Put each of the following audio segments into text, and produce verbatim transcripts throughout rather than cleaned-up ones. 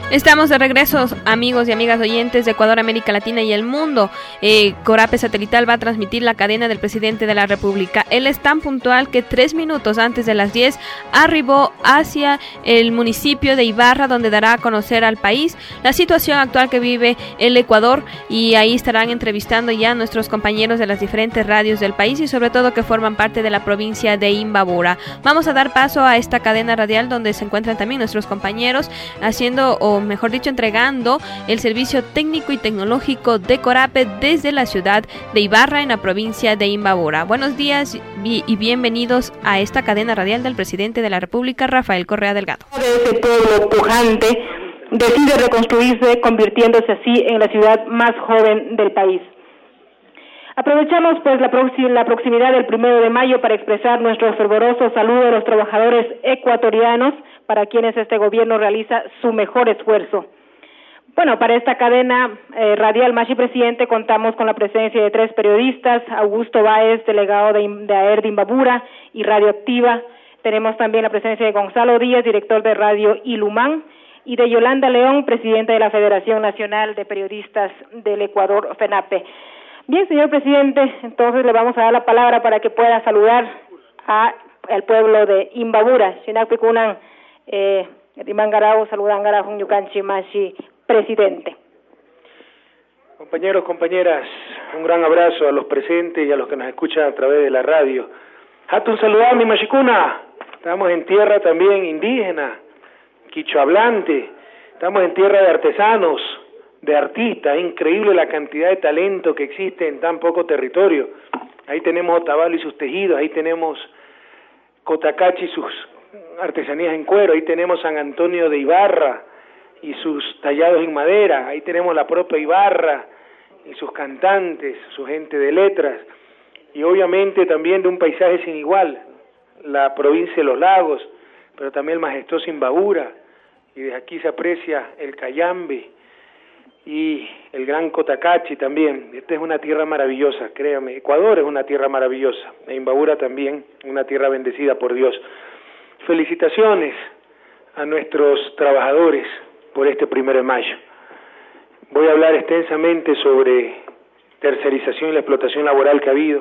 Estamos de regreso, amigos y amigas oyentes de Ecuador, América Latina y el mundo. Eh, Corape Satelital va a transmitir la cadena del presidente de la República. Él es tan puntual que tres minutos antes de las diez arribó hacia el municipio de Ibarra, donde dará a conocer al país la situación actual que vive el Ecuador, y ahí estarán entrevistando ya a nuestros compañeros de las diferentes radios del país y sobre todo que forman parte de la provincia de Imbabura. Vamos a dar paso a esta cadena radial donde se encuentran también nuestros compañeros haciendo o mejor dicho, entregando el servicio técnico y tecnológico de Corape desde la ciudad de Ibarra, en la provincia de Imbabura. Buenos días y bienvenidos a esta cadena radial del presidente de la República, Rafael Correa Delgado. Ese pueblo pujante decide reconstruirse, convirtiéndose así en la ciudad más joven del país. Aprovechamos pues la, proxim- la proximidad del primero de mayo para expresar nuestro fervoroso saludo a los trabajadores ecuatorianos, para quienes este gobierno realiza su mejor esfuerzo. Bueno, para esta cadena eh, radial Machi Presidente contamos con la presencia de tres periodistas: Augusto Báez, delegado de, de A E R de Imbabura y Radioactiva. Tenemos también la presencia de Gonzalo Díaz, director de Radio Ilumán, y de Yolanda León, presidenta de la Federación Nacional de Periodistas del Ecuador, FENAPE. Bien, señor presidente, entonces le vamos a dar la palabra para que pueda saludar a el pueblo de Imbabura. Sinakpikunan, eh, Rimangarao, Saludangarao, Yucanchi, Machi, presidente. Compañeros, compañeras, un gran abrazo a los presentes y a los que nos escuchan a través de la radio. Hatun saludami, Machicuna. Estamos en tierra también indígena, quichohablante. Estamos en tierra de artesanos, de artistas. Es increíble la cantidad de talento que existe en tan poco territorio. Ahí tenemos Otavalo y sus tejidos, ahí tenemos Cotacachi y sus artesanías en cuero, ahí tenemos San Antonio de Ibarra y sus tallados en madera, ahí tenemos la propia Ibarra y sus cantantes, su gente de letras, y obviamente también de un paisaje sin igual, la provincia de Los Lagos, pero también el majestuoso Imbabura, y desde aquí se aprecia el Cayambe y el gran Cotacachi también. Esta es una tierra maravillosa, créame. Ecuador es una tierra maravillosa, e Imbabura también, una tierra bendecida por Dios. Felicitaciones a nuestros trabajadores por este primero de mayo. Voy a hablar extensamente sobre tercerización y la explotación laboral que ha habido.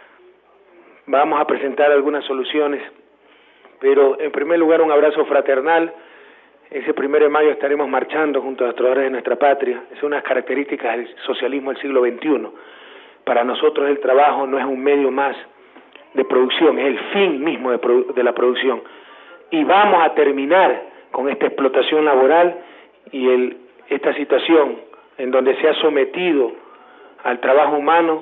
Vamos a presentar algunas soluciones, pero en primer lugar un abrazo fraternal. Ese primero de mayo estaremos marchando junto a los trabajadores de nuestra patria. Es una característica del socialismo del siglo veintiuno. Para nosotros el trabajo no es un medio más de producción, es el fin mismo de, produ- de la producción. Y vamos a terminar con esta explotación laboral y el, esta situación en donde se ha sometido al trabajo humano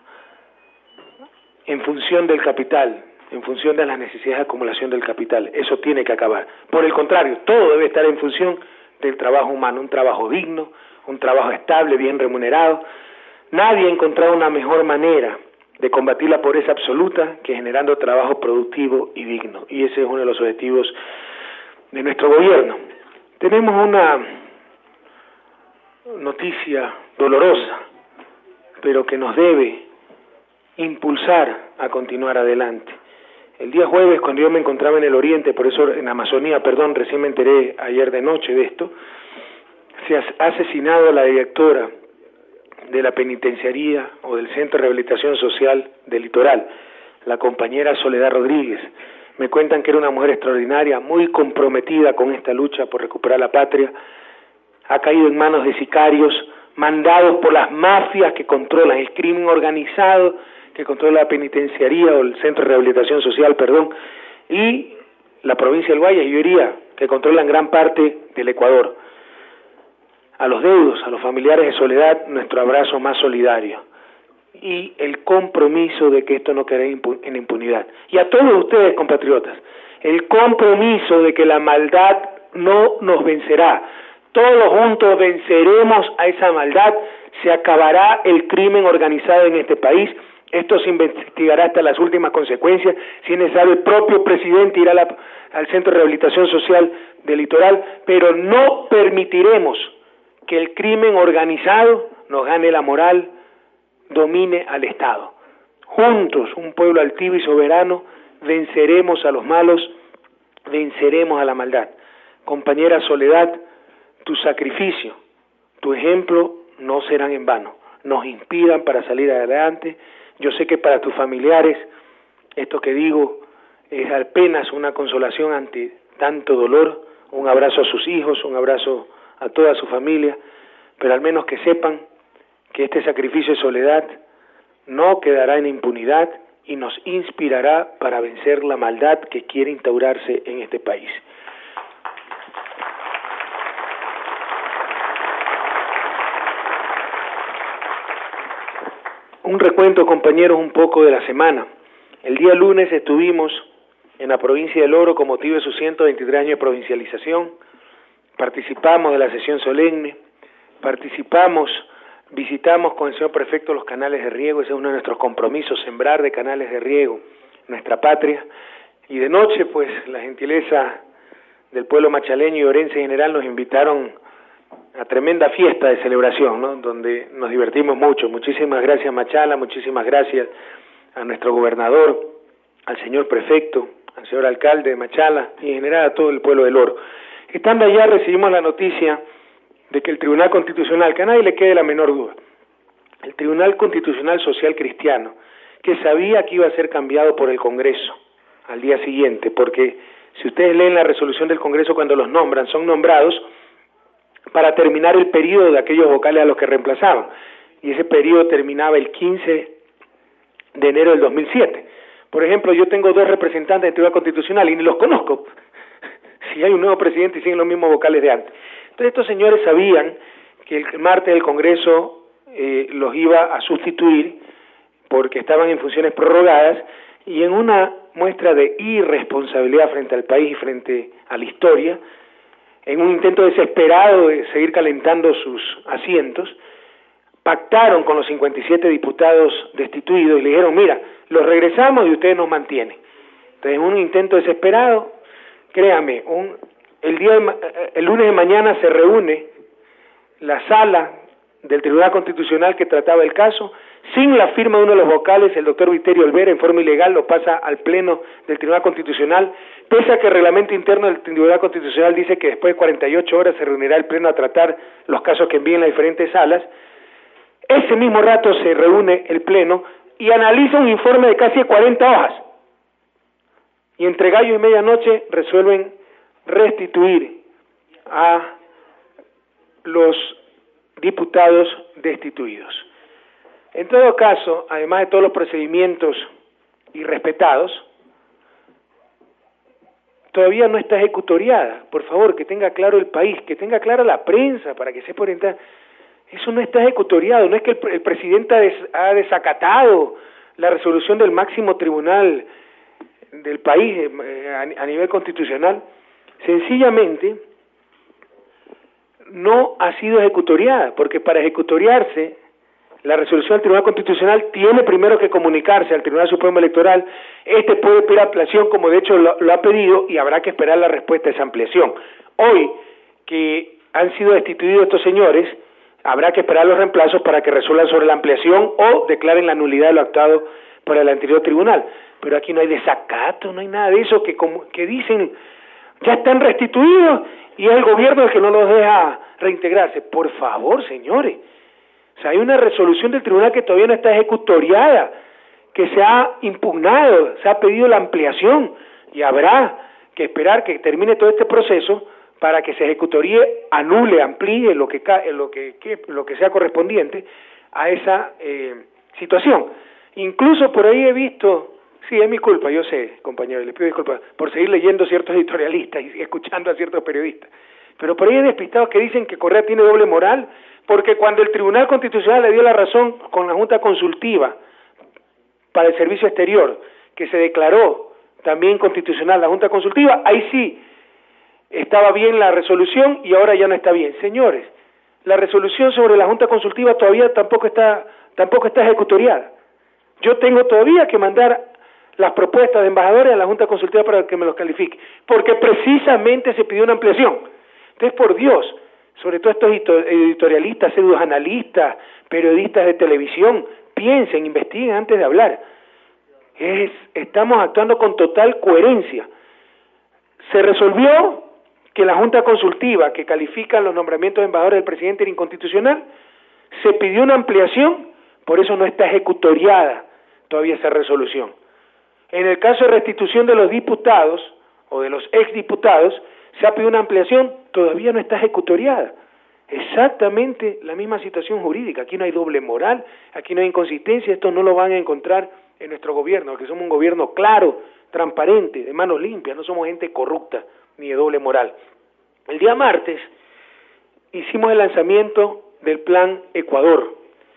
en función del capital, en función de las necesidades de acumulación del capital. Eso tiene que acabar. Por el contrario, todo debe estar en función del trabajo humano, un trabajo digno, un trabajo estable, bien remunerado. Nadie ha encontrado una mejor manera de combatir la pobreza absoluta que generando trabajo productivo y digno. Y ese es uno de los objetivos de nuestro gobierno. Tenemos una noticia dolorosa, pero que nos debe impulsar a continuar adelante. El día jueves, cuando yo me encontraba en el oriente, por eso en Amazonía, perdón, recién me enteré ayer de noche de esto, se ha asesinado a la directora de la penitenciaría o del Centro de Rehabilitación Social del Litoral, la compañera Soledad Rodríguez. Me cuentan que era una mujer extraordinaria, muy comprometida con esta lucha por recuperar la patria. Ha caído en manos de sicarios mandados por las mafias que controlan el crimen organizado, que controla la penitenciaría o el Centro de Rehabilitación Social, perdón, y la provincia del Guayas, yo diría, que controlan gran parte del Ecuador. A los deudos, a los familiares de Soledad, nuestro abrazo más solidario y el compromiso de que esto no quede en impunidad. Y a todos ustedes, compatriotas, el compromiso de que la maldad no nos vencerá. Todos juntos venceremos a esa maldad, se acabará el crimen organizado en este país. Esto se investigará hasta las últimas consecuencias. Si es necesario, el propio presidente irá a la, al Centro de Rehabilitación Social del Litoral, pero no permitiremos que el crimen organizado nos gane la moral, domine al Estado. Juntos, un pueblo altivo y soberano, venceremos a los malos, venceremos a la maldad. Compañera Soledad, tu sacrificio, tu ejemplo no serán en vano, nos inspiran para salir adelante. Yo sé que para tus familiares esto que digo es apenas una consolación ante tanto dolor. Un abrazo a sus hijos, un abrazo a toda su familia, pero al menos que sepan que este sacrificio de soledad no quedará en impunidad y nos inspirará para vencer la maldad que quiere instaurarse en este país. Un recuento, compañeros, un poco de la semana. El día lunes estuvimos en la provincia del Oro con motivo de sus ciento veintitrés años de provincialización. Participamos de la sesión solemne, participamos, visitamos con el señor prefecto los canales de riego. Ese es uno de nuestros compromisos, sembrar de canales de riego nuestra patria. Y de noche, pues, la gentileza del pueblo machaleño y orense en general nos invitaron a tremenda fiesta de celebración, ¿no?, donde nos divertimos mucho. Muchísimas gracias, Machala, muchísimas gracias a nuestro gobernador, al señor prefecto, al señor alcalde de Machala y en general a todo el pueblo del Oro. Estando allá recibimos la noticia de que el Tribunal Constitucional, que a nadie le quede la menor duda, el Tribunal Constitucional Social Cristiano, que sabía que iba a ser cambiado por el Congreso al día siguiente, porque si ustedes leen la resolución del Congreso cuando los nombran, son nombrados para terminar el periodo de aquellos vocales a los que reemplazaban, y ese periodo terminaba el quince de enero del dos mil siete. Por ejemplo, yo tengo dos representantes del Tribunal Constitucional y ni los conozco. Si hay un nuevo presidente y siguen los mismos vocales de antes. Entonces estos señores sabían que el martes el Congreso eh, los iba a sustituir porque estaban en funciones prorrogadas, y en una muestra de irresponsabilidad frente al país y frente a la historia, en un intento desesperado de seguir calentando sus asientos, pactaron con los cincuenta y siete diputados destituidos y le dijeron, mira, los regresamos y ustedes nos mantienen. Entonces, en un intento desesperado, créame, un, el, día de, el lunes de mañana se reúne la sala del Tribunal Constitucional que trataba el caso, sin la firma de uno de los vocales, el doctor Viterio Olvera, en forma ilegal, lo pasa al Pleno del Tribunal Constitucional, pese a que el reglamento interno del Tribunal Constitucional dice que después de cuarenta y ocho horas se reunirá el Pleno a tratar los casos que envíen las diferentes salas. Ese mismo rato se reúne el Pleno y analiza un informe de casi cuarenta hojas. Y entre gallo y medianoche resuelven restituir a los diputados destituidos. En todo caso, además de todos los procedimientos irrespetados, todavía no está ejecutoriada. Por favor, que tenga claro el país, que tenga clara la prensa para que sepa orientar. Eso no está ejecutoriado, no es que el, el presidente ha, des, ha desacatado la resolución del máximo tribunal del país eh, a, a nivel constitucional. Sencillamente no ha sido ejecutoriada, porque para ejecutoriarse la resolución del Tribunal Constitucional tiene primero que comunicarse al Tribunal Supremo Electoral. Este puede pedir ampliación, como de hecho lo, lo ha pedido, y habrá que esperar la respuesta a esa ampliación. Hoy, que han sido destituidos estos señores, habrá que esperar los reemplazos para que resuelvan sobre la ampliación o declaren la nulidad de lo actuado por el anterior tribunal. Pero aquí no hay desacato, no hay nada de eso, que, como, que dicen ya están restituidos y es el gobierno el que no los deja reintegrarse. Por favor, señores. O sea, hay una resolución del tribunal que todavía no está ejecutoriada, que se ha impugnado, se ha pedido la ampliación, y habrá que esperar que termine todo este proceso para que se ejecutoríe, anule, amplíe lo que, lo que, que, lo que sea correspondiente a esa eh, situación. Incluso por ahí he visto, sí, es mi culpa, yo sé, compañeros, les pido disculpas por seguir leyendo ciertos editorialistas y escuchando a ciertos periodistas, pero por ahí hay despistados que dicen que Correa tiene doble moral, porque cuando el Tribunal Constitucional le dio la razón con la Junta Consultiva para el Servicio Exterior, que se declaró también constitucional la Junta Consultiva, ahí sí estaba bien la resolución y ahora ya no está bien. Señores, la resolución sobre la Junta Consultiva todavía tampoco está, tampoco está ejecutoriada. Yo tengo todavía que mandar las propuestas de embajadores a la Junta Consultiva para que me los califique, porque precisamente se pidió una ampliación. Entonces, por Dios, sobre todo estos editorialistas, pseudoanalistas, periodistas de televisión, piensen, investiguen antes de hablar. Es, estamos actuando con total coherencia. Se resolvió que la Junta Consultiva que califica los nombramientos de embajadores del presidente era inconstitucional, se pidió una ampliación, por eso no está ejecutoriada todavía esa resolución. En el caso de restitución de los diputados o de los exdiputados, se ha pedido una ampliación, todavía no está ejecutoriada. Exactamente la misma situación jurídica, aquí no hay doble moral, aquí no hay inconsistencia, esto no lo van a encontrar en nuestro gobierno, porque somos un gobierno claro, transparente, de manos limpias, no somos gente corrupta ni de doble moral. El día martes hicimos el lanzamiento del Plan Ecuador,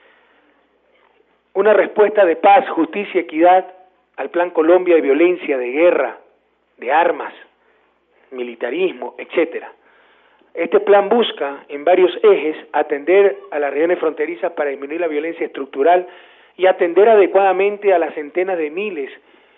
una respuesta de paz, justicia, equidad al Plan Colombia de violencia, de guerra, de armas, militarismo, etcétera. Este plan busca, en varios ejes, atender a las regiones fronterizas para disminuir la violencia estructural y atender adecuadamente a las centenas de miles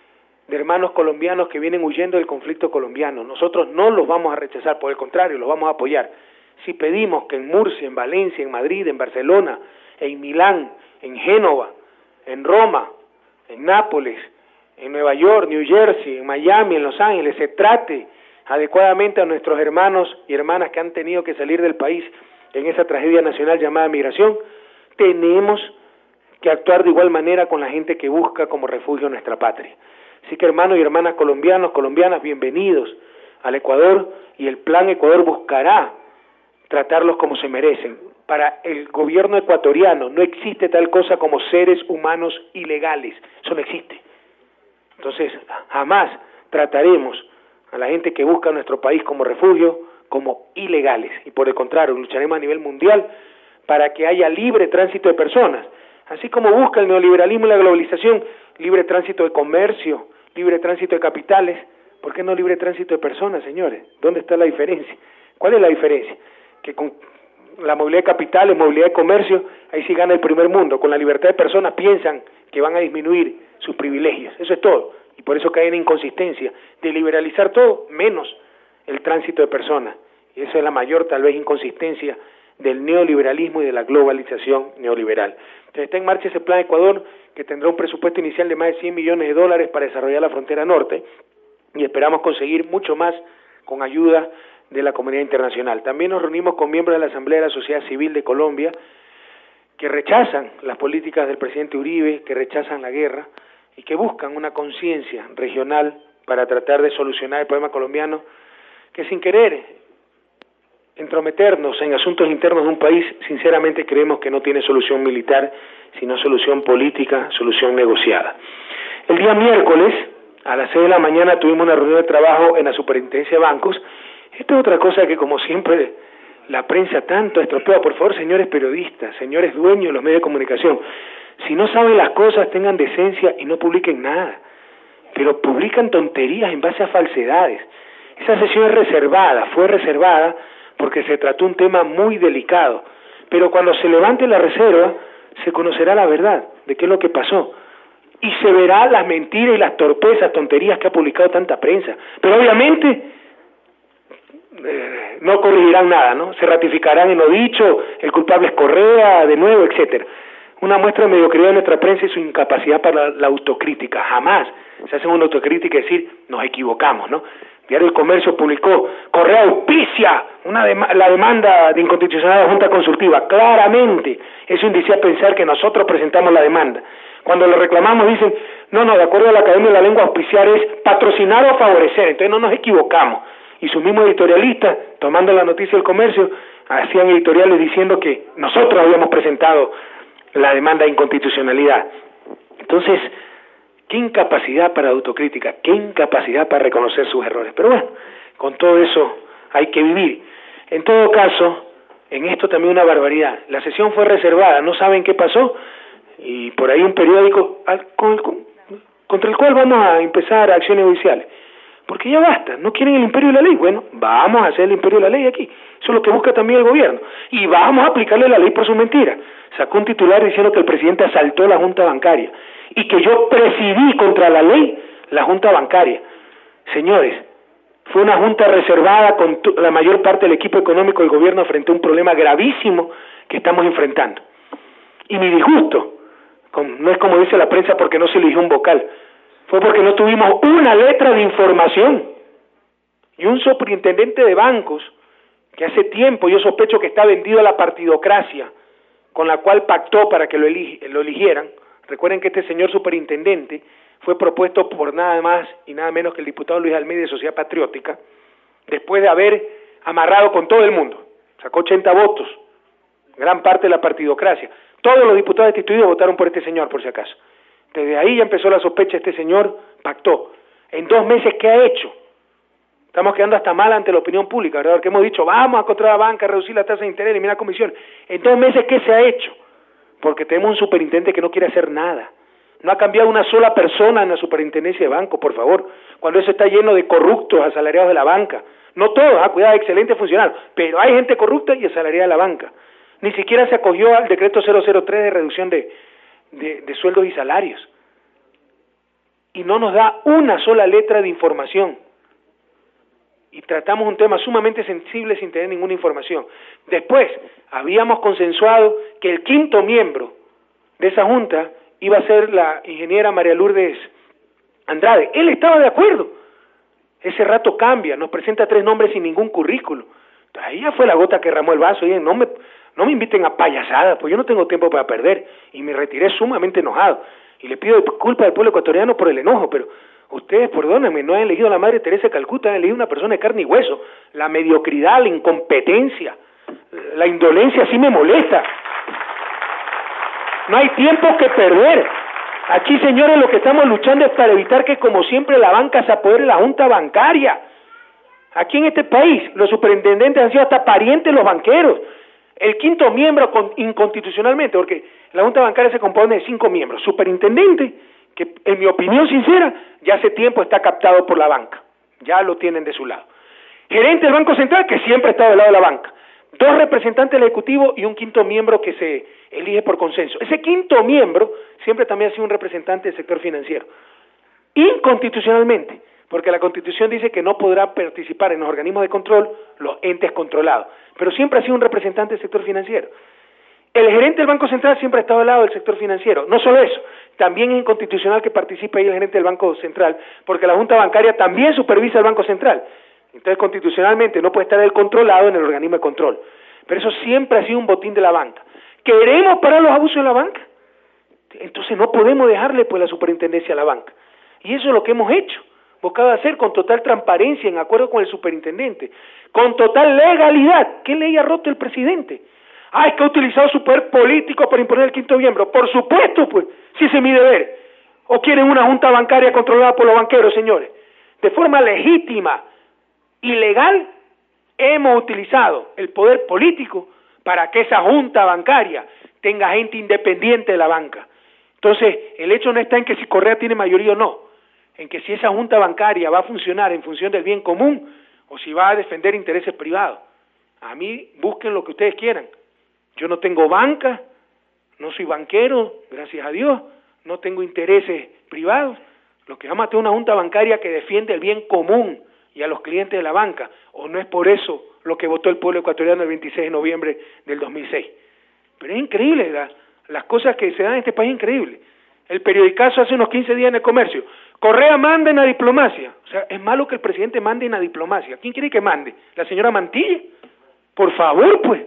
de hermanos colombianos que vienen huyendo del conflicto colombiano. Nosotros no los vamos a rechazar, por el contrario, los vamos a apoyar. Si pedimos que en Murcia, en Valencia, en Madrid, en Barcelona, en Milán, en Génova, en Roma, en Nápoles, en Nueva York, New Jersey, en Miami, en Los Ángeles, se trate adecuadamente a nuestros hermanos y hermanas que han tenido que salir del país en esa tragedia nacional llamada migración, tenemos que actuar de igual manera con la gente que busca como refugio nuestra patria. Así que hermanos y hermanas colombianos, colombianas, bienvenidos al Ecuador, y el Plan Ecuador buscará tratarlos como se merecen. Para el gobierno ecuatoriano no existe tal cosa como seres humanos ilegales, eso no existe. Entonces, jamás trataremos a la gente que busca nuestro país como refugio como ilegales, y por el contrario, lucharemos a nivel mundial para que haya libre tránsito de personas, así como busca el neoliberalismo y la globalización, libre tránsito de comercio, libre tránsito de capitales. ¿Por qué no libre tránsito de personas, señores? ¿Dónde está la diferencia? ¿Cuál es la diferencia? Que con la movilidad de capitales, movilidad de comercio, ahí sí gana el primer mundo. Con la libertad de personas piensan que van a disminuir sus privilegios. Eso es todo. Y por eso cae en inconsistencia de liberalizar todo, menos el tránsito de personas. Y esa es la mayor, tal vez, inconsistencia del neoliberalismo y de la globalización neoliberal. Entonces está en marcha ese Plan Ecuador, que tendrá un presupuesto inicial de más de cien millones de dólares para desarrollar la frontera norte, y esperamos conseguir mucho más con ayuda de la comunidad internacional. También nos reunimos con miembros de la Asamblea de la Sociedad Civil de Colombia, que rechazan las políticas del presidente Uribe, que rechazan la guerra, y que buscan una conciencia regional para tratar de solucionar el problema colombiano, que sin querer entrometernos en asuntos internos de un país, sinceramente creemos que no tiene solución militar, sino solución política, solución negociada. El día miércoles, a las seis de la mañana, tuvimos una reunión de trabajo en la Superintendencia de Bancos. Esta es otra cosa que, como siempre, la prensa tanto estropea. Por favor, señores periodistas, señores dueños de los medios de comunicación, si no saben las cosas, tengan decencia y no publiquen nada. Pero publican tonterías en base a falsedades. Esa sesión es reservada, fue reservada porque se trató un tema muy delicado. Pero cuando se levante la reserva, se conocerá la verdad de qué es lo que pasó. Y se verá las mentiras y las torpezas, tonterías que ha publicado tanta prensa. Pero obviamente eh, no corregirán nada, ¿no? Se ratificarán en lo dicho, el culpable es Correa, de nuevo, etcétera. Una muestra de mediocridad de nuestra prensa y su incapacidad para la, la autocrítica. Jamás se hace una autocrítica y decir, nos equivocamos, ¿no? Diario El Comercio publicó, Correa auspicia una dem la demanda de inconstitucionalidad de la Junta Consultiva. Claramente, eso indicia a pensar que nosotros presentamos la demanda. Cuando lo reclamamos dicen, no, no, de acuerdo a la Academia de la Lengua, auspiciar es patrocinar o favorecer. Entonces no nos equivocamos. Y sus mismos editorialistas, tomando la noticia del Comercio, hacían editoriales diciendo que nosotros habíamos presentado la demanda de inconstitucionalidad. Entonces, qué incapacidad para autocrítica, qué incapacidad para reconocer sus errores. Pero bueno, con todo eso hay que vivir. En todo caso, en esto también una barbaridad. La sesión fue reservada, no saben qué pasó, y por ahí un periódico al, con, con, contra el cual vamos a empezar acciones judiciales. Porque ya basta, no quieren el imperio de la ley. Bueno, vamos a hacer el imperio de la ley aquí. Eso es lo que busca también el gobierno. Y vamos a aplicarle la ley por su mentira. Sacó un titular diciendo que el presidente asaltó la Junta Bancaria y que yo presidí contra la ley la Junta Bancaria. Señores, fue una junta reservada con la mayor parte del equipo económico del gobierno frente a un problema gravísimo que estamos enfrentando. Y mi disgusto, con, no es como dice la prensa porque no se eligió un vocal, fue porque no tuvimos una letra de información. y un superintendente de bancos que hace tiempo yo sospecho que está vendido a la partidocracia con la cual pactó para que lo, elige, lo eligieran. Recuerden que este señor superintendente fue propuesto por nada más y nada menos que el diputado Luis Almeida de Sociedad Patriótica, después de haber amarrado con todo el mundo. Sacó ochenta votos, gran parte de la partidocracia. Todos los diputados destituidos votaron por este señor, por si acaso. Desde ahí ya empezó la sospecha, este señor pactó. En dos meses, ¿qué ha hecho? Estamos quedando hasta mal ante la opinión pública, ¿verdad? Porque hemos dicho, vamos a controlar la banca, reducir la tasa de interés, eliminar comisiones. En dos meses, ¿qué se ha hecho? Porque tenemos un superintendente que no quiere hacer nada. No ha cambiado una sola persona en la superintendencia de banco, por favor, cuando eso está lleno de corruptos asalariados de la banca. No todos, ah, cuidado, excelentes funcionarios, pero hay gente corrupta y asalariada de la banca. Ni siquiera se acogió al decreto cero cero tres de reducción de, de, de sueldos y salarios. Y no nos da una sola letra de información. Y tratamos un tema sumamente sensible sin tener ninguna información. Después, habíamos consensuado que el quinto miembro de esa junta iba a ser la ingeniera María Lourdes Andrade. Él estaba de acuerdo. Ese rato cambia, nos presenta tres nombres sin ningún currículo. Ahí ya fue la gota que derramó el vaso. Oye, no me, no me inviten a payasadas, pues yo no tengo tiempo para perder. Y me retiré sumamente enojado. Y le pido disculpas al pueblo ecuatoriano por el enojo, pero ustedes, perdónenme, no han elegido a la Madre Teresa de Calcuta, han elegido a una persona de carne y hueso. La mediocridad, la incompetencia, la indolencia sí me molesta. No hay tiempo que perder. Aquí, señores, lo que estamos luchando es para evitar que, como siempre, la banca se apodere de la junta bancaria. Aquí en este país, los superintendentes han sido hasta parientes de los banqueros. El quinto miembro con, inconstitucionalmente, porque la junta bancaria se compone de cinco miembros. Superintendente, que en mi opinión sincera, ya hace tiempo está captado por la banca. Ya lo tienen de su lado. Gerente del Banco Central, que siempre ha estado del lado de la banca. Dos representantes del Ejecutivo y un quinto miembro que se elige por consenso. Ese quinto miembro siempre también ha sido un representante del sector financiero. Inconstitucionalmente, porque la Constitución dice que no podrá participar en los organismos de control los entes controlados, pero siempre ha sido un representante del sector financiero. El gerente del Banco Central siempre ha estado al lado del sector financiero. No solo eso, también es inconstitucional que participe ahí el gerente del Banco Central, porque la Junta Bancaria también supervisa el Banco Central. Entonces, constitucionalmente no puede estar él controlado en el organismo de control. Pero eso siempre ha sido un botín de la banca. ¿Queremos parar los abusos de la banca? Entonces no podemos dejarle pues la superintendencia a la banca. Y eso es lo que hemos hecho. Buscado hacer con total transparencia, en acuerdo con el superintendente, con total legalidad. ¿Qué ley ha roto el presidente? Ah, es que ha utilizado su poder político para imponer el quinto miembro. Por supuesto, pues, si ese es mi deber. ¿O quieren una junta bancaria controlada por los banqueros, señores? De forma legítima y legal, hemos utilizado el poder político para que esa junta bancaria tenga gente independiente de la banca. Entonces, el hecho no está en que si Correa tiene mayoría o no, en que si esa junta bancaria va a funcionar en función del bien común o si va a defender intereses privados. A mí, busquen lo que ustedes quieran. Yo no tengo banca, no soy banquero, gracias a Dios, no tengo intereses privados. Lo que vamos a tener una junta bancaria que defiende el bien común y a los clientes de la banca, o no es por eso lo que votó el pueblo ecuatoriano el veintiséis de noviembre del dos mil seis. Pero es increíble, la, las cosas que se dan en este país, es increíble. El periodicazo hace unos quince días en El Comercio, Correa manda en la diplomacia. O sea, es malo que el presidente mande en la diplomacia. ¿Quién quiere que mande? ¿La señora Mantilla? Por favor, pues.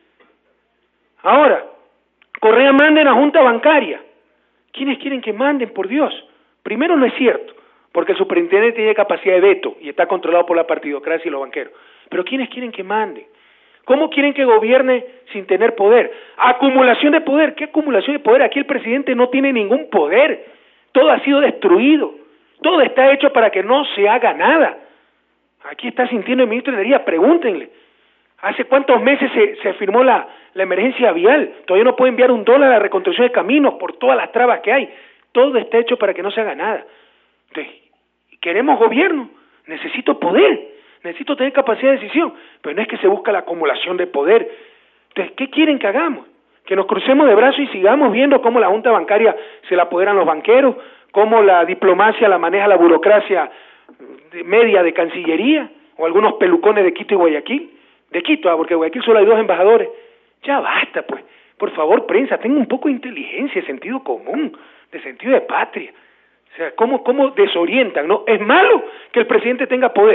Ahora, Correa manda en la junta bancaria. ¿Quiénes quieren que manden, por Dios? Primero, no es cierto, porque el superintendente tiene capacidad de veto y está controlado por la partidocracia y los banqueros. Pero ¿quiénes quieren que manden? ¿Cómo quieren que gobierne sin tener poder? Acumulación de poder. ¿Qué acumulación de poder? Aquí el presidente no tiene ningún poder. Todo ha sido destruido. Todo está hecho para que no se haga nada. Aquí está sintiendo el ministro de Energía. Pregúntenle. ¿Hace cuántos meses se, se firmó la, la emergencia vial? Todavía no puede enviar un dólar a la reconstrucción de caminos por todas las trabas que hay. Todo está hecho para que no se haga nada. Entonces, queremos gobierno. Necesito poder. Necesito tener capacidad de decisión, pero no es que se busca la acumulación de poder. Entonces, ¿qué quieren que hagamos? Que nos crucemos de brazos y sigamos viendo cómo la junta bancaria se la apoderan los banqueros, cómo la diplomacia la maneja la burocracia media de Cancillería, o algunos pelucones de Quito y Guayaquil. De Quito, porque en Guayaquil solo hay dos embajadores. Ya basta, pues. Por favor, prensa, tenga un poco de inteligencia, de sentido común, de sentido de patria. O sea, ¿cómo, cómo desorientan, no? Es malo que el presidente tenga poder.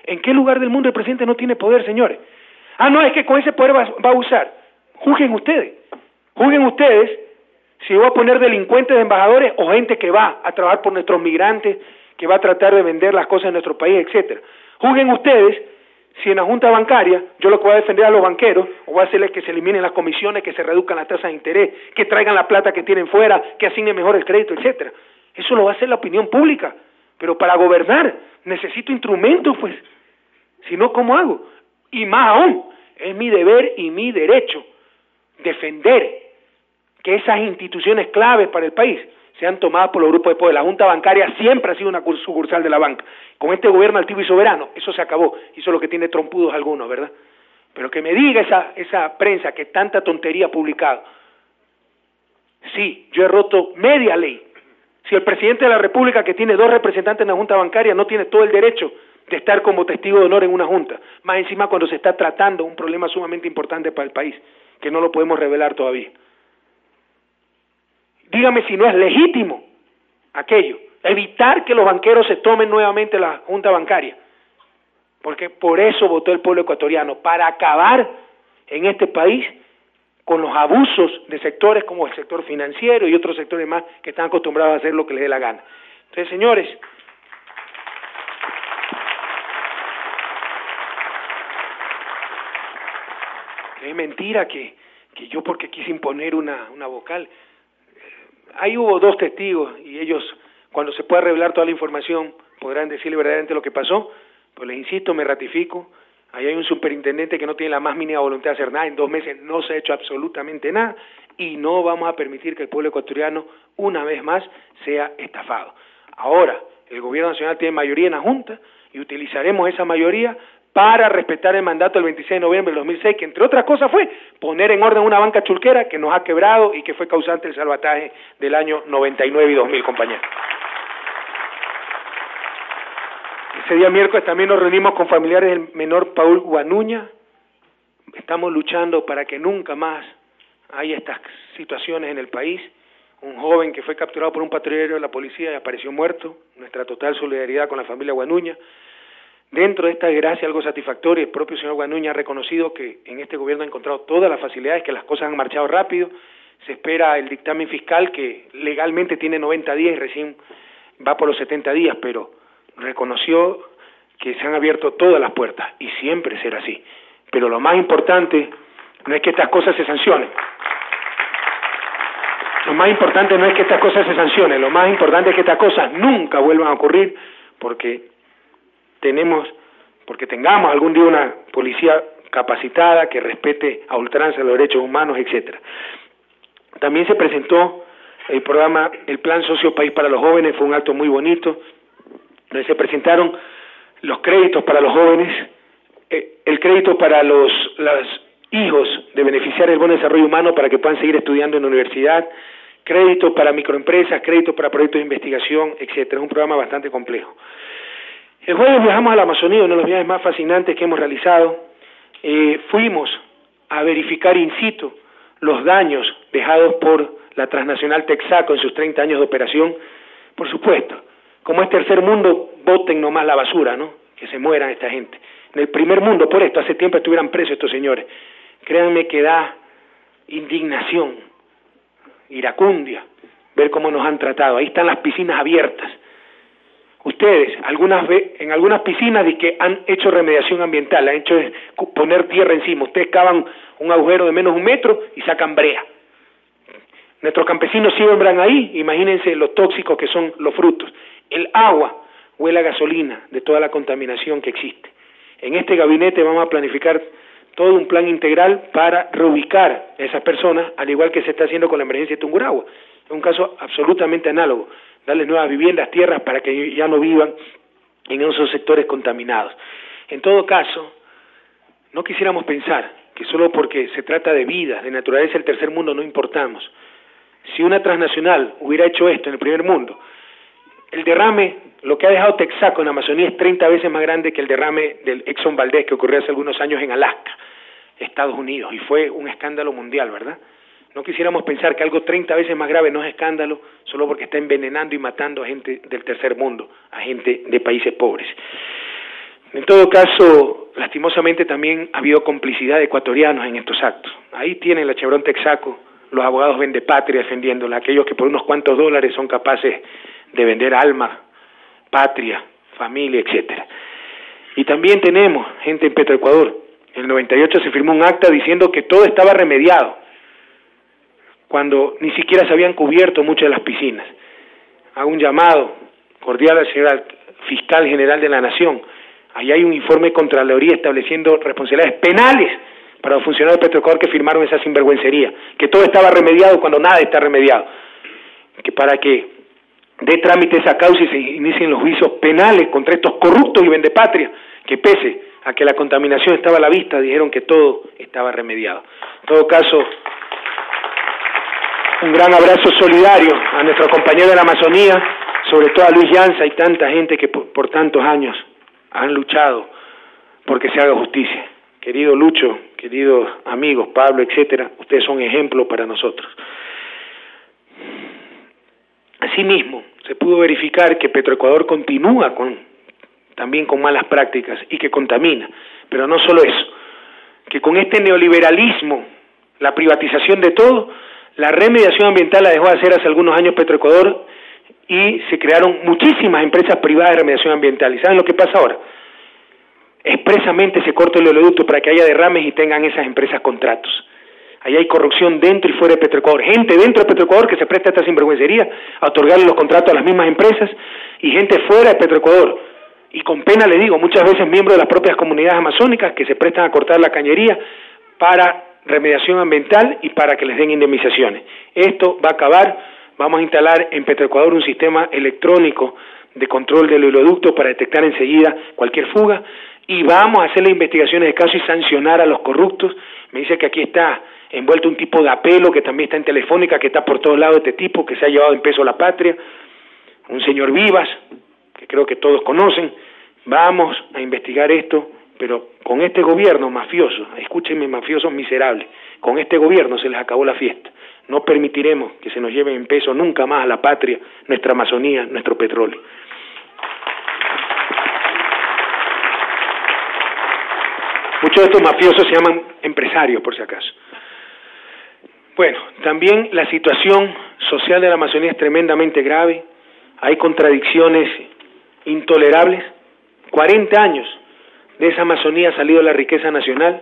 ¿En qué lugar del mundo el presidente no tiene poder, señores? Ah, no, es que con ese poder va, va a usar. Juzguen ustedes. Juzguen ustedes si va a poner delincuentes de embajadores o gente que va a trabajar por nuestros migrantes, que va a tratar de vender las cosas en nuestro país, etcétera. Juzguen ustedes si en la Junta Bancaria yo lo que voy a defender a los banqueros, o voy a hacerles que se eliminen las comisiones, que se reduzcan las tasas de interés, que traigan la plata que tienen fuera, que asignen mejor el crédito, etcétera. Eso lo va a hacer la opinión pública. Pero para gobernar necesito instrumentos, pues. Si no, ¿cómo hago? Y más aún, es mi deber y mi derecho defender que esas instituciones claves para el país sean tomadas por los grupos de poder. La Junta Bancaria siempre ha sido una sucursal de la banca. Con este gobierno altivo y soberano, eso se acabó. Y eso es lo que tiene trompudos algunos, ¿verdad? Pero que me diga esa, esa prensa que tanta tontería ha publicado. Sí, yo he roto media ley. Si el presidente de la República, que tiene dos representantes en la Junta Bancaria, no tiene todo el derecho de estar como testigo de honor en una junta, más encima cuando se está tratando un problema sumamente importante para el país, que no lo podemos revelar todavía. Dígame si no es legítimo aquello, evitar que los banqueros se tomen nuevamente la Junta Bancaria, porque por eso votó el pueblo ecuatoriano, para acabar en este país con los abusos de sectores como el sector financiero y otros sectores más que están acostumbrados a hacer lo que les dé la gana. Entonces, señores, es mentira que, que yo porque quise imponer una, una vocal. Ahí hubo dos testigos y ellos, cuando se pueda revelar toda la información, podrán decirle verdaderamente lo que pasó, pero les insisto, me ratifico, ahí hay un superintendente que no tiene la más mínima voluntad de hacer nada, en dos meses no se ha hecho absolutamente nada y no vamos a permitir que el pueblo ecuatoriano una vez más sea estafado. Ahora, el gobierno nacional tiene mayoría en la Junta y utilizaremos esa mayoría para respetar el mandato del veintiséis de noviembre del dos mil seis, que entre otras cosas fue poner en orden una banca chulquera que nos ha quebrado y que fue causante del salvataje del año noventa y nueve y dos mil, compañeros. Ese día miércoles también nos reunimos con familiares del menor Paul Guanuña. Estamos luchando para que nunca más haya estas situaciones en el país. Un joven que fue capturado por un patrullero de la policía y apareció muerto. Nuestra total solidaridad con la familia Guanuña. Dentro de esta desgracia algo satisfactorio, el propio señor Guanuña ha reconocido que en este gobierno ha encontrado todas las facilidades, que las cosas han marchado rápido. Se espera el dictamen fiscal que legalmente tiene noventa días y recién va por los setenta días, pero reconoció que se han abierto todas las puertas y siempre será así. Pero lo más importante no es que estas cosas se sancionen. Lo más importante no es que estas cosas se sancionen, lo más importante es que estas cosas nunca vuelvan a ocurrir porque tenemos, porque tengamos algún día una policía capacitada que respete a ultranza los derechos humanos, etcétera. También se presentó el programa, el Plan Socio País para los Jóvenes, fue un acto muy bonito, donde se presentaron los créditos para los jóvenes, eh, el crédito para los, los hijos de beneficiar el Bono de Desarrollo Humano para que puedan seguir estudiando en la universidad, crédito para microempresas, crédito para proyectos de investigación, etcétera. Es un programa bastante complejo. El jueves viajamos a la Amazonía, uno de los viajes más fascinantes que hemos realizado. Eh, fuimos a verificar in situ los daños dejados por la transnacional Texaco en sus treinta años de operación. Por supuesto, como es tercer mundo, boten nomás la basura, ¿no? Que se mueran esta gente. En el primer mundo, por esto, hace tiempo estuvieran presos estos señores. Créanme que da indignación, iracundia, ver cómo nos han tratado. Ahí están las piscinas abiertas. Ustedes, algunas en algunas piscinas de que han hecho remediación ambiental, han hecho poner tierra encima. Ustedes cavan un agujero de menos de un metro y sacan brea. Nuestros campesinos siembran ahí, imagínense lo tóxicos que son los frutos. El agua huele a gasolina de toda la contaminación que existe. En este gabinete vamos a planificar todo un plan integral para reubicar a esas personas, al igual que se está haciendo con la emergencia de Tungurahua. Es un caso absolutamente análogo. Darles nuevas viviendas, tierras para que ya no vivan en esos sectores contaminados. En todo caso, no quisiéramos pensar que solo porque se trata de vidas, de naturaleza del tercer mundo no importamos. Si una transnacional hubiera hecho esto en el primer mundo, el derrame, lo que ha dejado Texaco en Amazonía es treinta veces más grande que el derrame del Exxon Valdez que ocurrió hace algunos años en Alaska, Estados Unidos, y fue un escándalo mundial, ¿verdad? No quisiéramos pensar que algo treinta veces más grave no es escándalo solo porque está envenenando y matando a gente del tercer mundo, a gente de países pobres. En todo caso, lastimosamente también ha habido complicidad de ecuatorianos en estos actos. Ahí tienen la Chevron Texaco, los abogados Vendepatria defendiéndola, aquellos que por unos cuantos dólares son capaces de vender alma, patria, familia, etcétera. Y también tenemos gente en Petroecuador. En el noventa y ocho se firmó un acta diciendo que todo estaba remediado, cuando ni siquiera se habían cubierto muchas de las piscinas. Hago un llamado cordial al señor fiscal general de la Nación. Ahí hay un informe de Contraloría estableciendo responsabilidades penales para los funcionarios de Petroecuador que firmaron esa sinvergüencería, que todo estaba remediado cuando nada está remediado, que para que dé trámite esa causa y se inicien los juicios penales contra estos corruptos y vendepatria, que pese a que la contaminación estaba a la vista, dijeron que todo estaba remediado. En todo caso, un gran abrazo solidario a nuestro compañero de la Amazonía, sobre todo a Luis Llanza y tanta gente que por, por tantos años han luchado porque se haga justicia. Querido Lucho, queridos amigos, Pablo, etcétera, ustedes son ejemplos para nosotros. Asimismo, se pudo verificar que Petroecuador continúa con, también con malas prácticas y que contamina, pero no solo eso, que con este neoliberalismo, la privatización de todo, la remediación ambiental la dejó de hacer hace algunos años Petroecuador y se crearon muchísimas empresas privadas de remediación ambiental. ¿Y saben lo que pasa ahora? Expresamente se corta el oleoducto para que haya derrames y tengan esas empresas contratos. Ahí hay corrupción dentro y fuera de Petroecuador. Gente dentro de Petroecuador que se presta a esta sinvergüencería a otorgarle los contratos a las mismas empresas y gente fuera de Petroecuador. Y con pena le digo, muchas veces miembros de las propias comunidades amazónicas que se prestan a cortar la cañería para remediación ambiental y para que les den indemnizaciones. Esto va a acabar. Vamos a instalar en Petroecuador un sistema electrónico de control del oleoducto para detectar enseguida cualquier fuga y vamos a hacer las investigaciones de caso y sancionar a los corruptos. Me dice que aquí está envuelto un tipo de apelo que también está en Telefónica, que está por todos lados este tipo, que se ha llevado en peso la patria, un señor Vivas, que creo que todos conocen. Vamos a investigar esto, pero con este gobierno mafioso, escúchenme, mafiosos miserables, con este gobierno se les acabó la fiesta. No permitiremos que se nos lleven en peso nunca más a la patria, nuestra Amazonía, nuestro petróleo. Muchos de estos mafiosos se llaman empresarios, por si acaso. Bueno, también la situación social de la Amazonía es tremendamente grave. Hay contradicciones intolerables. cuarenta años de esa Amazonía ha salido la riqueza nacional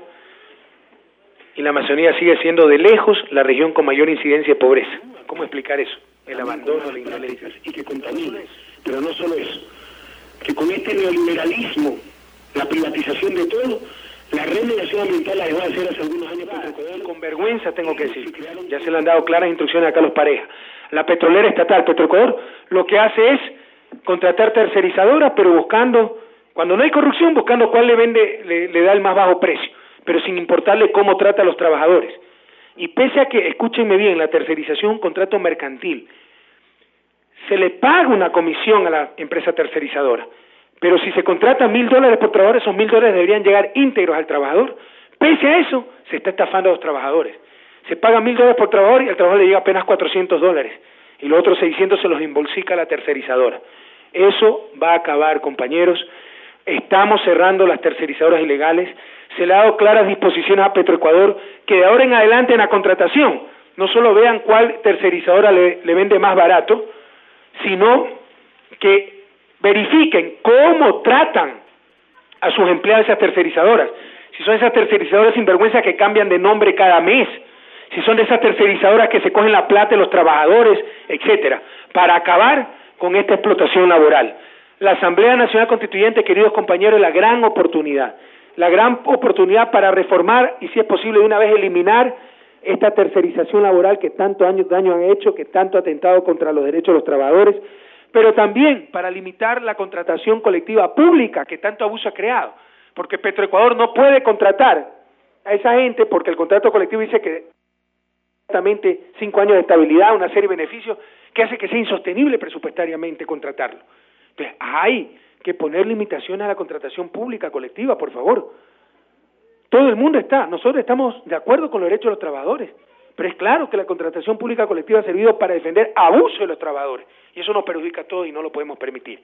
y la Amazonía sigue siendo de lejos la región con mayor incidencia de pobreza. ¿Cómo explicar eso? El abandono, la indolencia y que contamina. Pero no solo eso, que con este neoliberalismo, la privatización de todo, la remediación ambiental la dejó de hacer hace algunos años. Con vergüenza tengo que decir, ya se le han dado claras instrucciones a Carlos Pareja. La petrolera estatal Petroecuador lo que hace es contratar tercerizadoras, pero buscando, cuando no hay corrupción, buscando cuál le vende, le, le da el más bajo precio, pero sin importarle cómo trata a los trabajadores. Y pese a que, escúchenme bien, la tercerización es un contrato mercantil, se le paga una comisión a la empresa tercerizadora, pero si se contrata mil dólares por trabajador, esos mil dólares deberían llegar íntegros al trabajador. Pese a eso, se está estafando a los trabajadores. Se paga mil dólares por trabajador y al trabajador le llega apenas cuatrocientos dólares, y los otros seiscientos se los embolsica la tercerizadora. Eso va a acabar, compañeros. Estamos cerrando las tercerizadoras ilegales. Se le ha dado claras disposiciones a Petroecuador que de ahora en adelante en la contratación no solo vean cuál tercerizadora le, le vende más barato, sino que verifiquen cómo tratan a sus empleados esas tercerizadoras. Si son esas tercerizadoras sinvergüenza que cambian de nombre cada mes, si son de esas tercerizadoras que se cogen la plata de los trabajadores, etcétera, para acabar con esta explotación laboral. La Asamblea Nacional Constituyente, queridos compañeros, es la gran oportunidad, la gran oportunidad para reformar y, si es posible, de una vez eliminar esta tercerización laboral que tanto daño han hecho, que tanto ha atentado contra los derechos de los trabajadores, pero también para limitar la contratación colectiva pública que tanto abuso ha creado, porque Petroecuador no puede contratar a esa gente porque el contrato colectivo dice que exactamente cinco años de estabilidad, una serie de beneficios que hace que sea insostenible presupuestariamente contratarlo. Entonces hay que poner limitaciones a la contratación pública colectiva, por favor. Todo el mundo está, nosotros estamos de acuerdo con los derechos de los trabajadores, pero es claro que la contratación pública colectiva ha servido para defender abuso de los trabajadores, y eso nos perjudica a todos y no lo podemos permitir.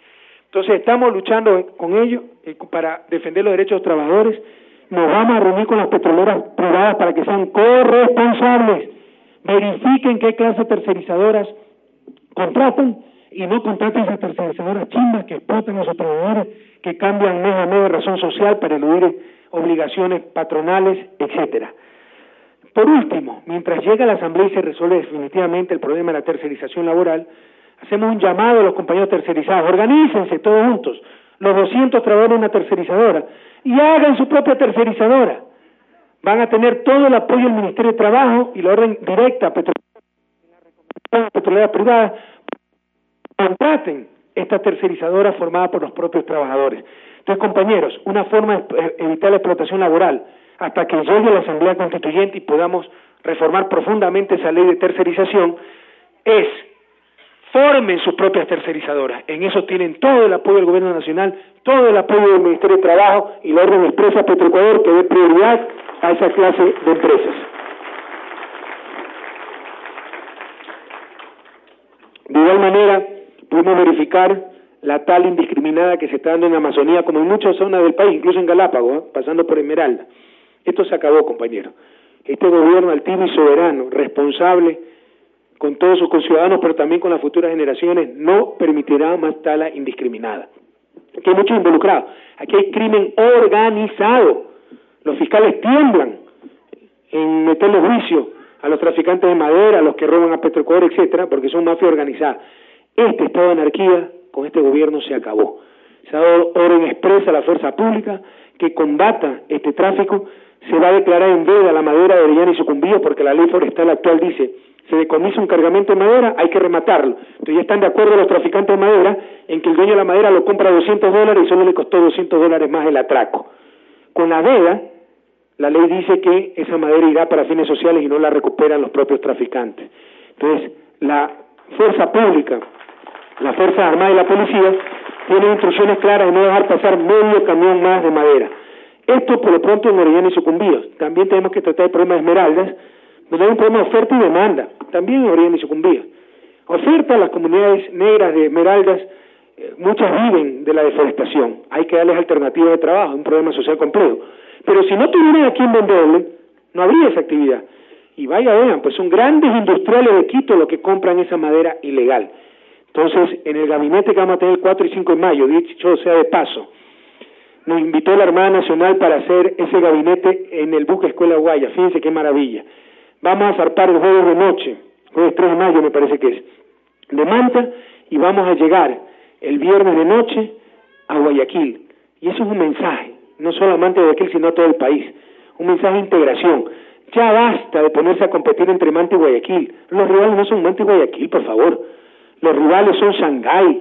Entonces estamos luchando con ellos eh, para defender los derechos de los trabajadores. Nos vamos a reunir con las petroleras privadas para que sean corresponsables, verifiquen qué clase de tercerizadoras contratan y no contraten esas tercerizadoras chimbas que explotan a sus trabajadores, que cambian mes a mes de razón social para eludir obligaciones patronales, etcétera. Por último, mientras llega la Asamblea y se resuelve definitivamente el problema de la tercerización laboral, hacemos un llamado a los compañeros tercerizados, organícense todos juntos, los doscientos trabajadores de una tercerizadora, y hagan su propia tercerizadora. Van a tener todo el apoyo del Ministerio de Trabajo y la orden directa a petroleras petrolera privadas, contraten esta tercerizadora formada por los propios trabajadores. Entonces, compañeros, una forma de evitar la explotación laboral hasta que llegue la Asamblea Constituyente y podamos reformar profundamente esa ley de tercerización es formen sus propias tercerizadoras. En eso tienen todo el apoyo del Gobierno Nacional, todo el apoyo del Ministerio de Trabajo y la orden expresa Petroecuador que dé prioridad a esa clase de empresas. De igual manera, pudimos verificar la tala indiscriminada que se está dando en Amazonía, como en muchas zonas del país, incluso en Galápagos, ¿eh? pasando por Esmeralda. Esto se acabó, compañeros. Este gobierno altivo y soberano, responsable con todos sus conciudadanos, pero también con las futuras generaciones, no permitirá más tala indiscriminada. Aquí hay muchos involucrados. Aquí hay crimen organizado. Los fiscales tiemblan en meterle juicio a los traficantes de madera, a los que roban a Petroecuador, etcétera, porque son mafias organizadas. Este estado de anarquía con este gobierno se acabó. Se ha dado orden expresa a la fuerza pública que combata este tráfico. Se va a declarar en veda la madera de Orellana y Sucumbíos, porque la ley forestal actual dice, se decomisa un cargamento de madera, hay que rematarlo. Entonces ya están de acuerdo los traficantes de madera en que el dueño de la madera lo compra a doscientos dólares y solo le costó doscientos dólares más el atraco. Con la veda, la ley dice que esa madera irá para fines sociales y no la recuperan los propios traficantes. Entonces, la fuerza pública, la Fuerza Armada y la policía tienen instrucciones claras de no dejar pasar medio camión más de madera. Esto por lo pronto en Orellana y Sucumbíos. También tenemos que tratar el problema de Esmeraldas, donde hay un problema de oferta y demanda, también en Orellana y Sucumbíos. Oferta a las comunidades negras de Esmeraldas, eh, muchas viven de la deforestación, hay que darles alternativas de trabajo, un problema social complejo. Pero si no tuvieran a quién venderle, no habría esa actividad. Y vaya, vean, pues son grandes industriales de Quito los que compran esa madera ilegal. Entonces, en el gabinete que vamos a tener el cuatro y cinco de mayo, dicho sea de paso, nos invitó la Armada Nacional para hacer ese gabinete en el buque Escuela Guaya. Fíjense qué maravilla. Vamos a zarpar el jueves de noche, jueves tres de mayo me parece que es, de Manta, y vamos a llegar el viernes de noche a Guayaquil. Y eso es un mensaje, no solo a Manta y Guayaquil, sino a todo el país. Un mensaje de integración. Ya basta de ponerse a competir entre Manta y Guayaquil. Los rivales no son Manta y Guayaquil, por favor. Los rivales son Shanghái,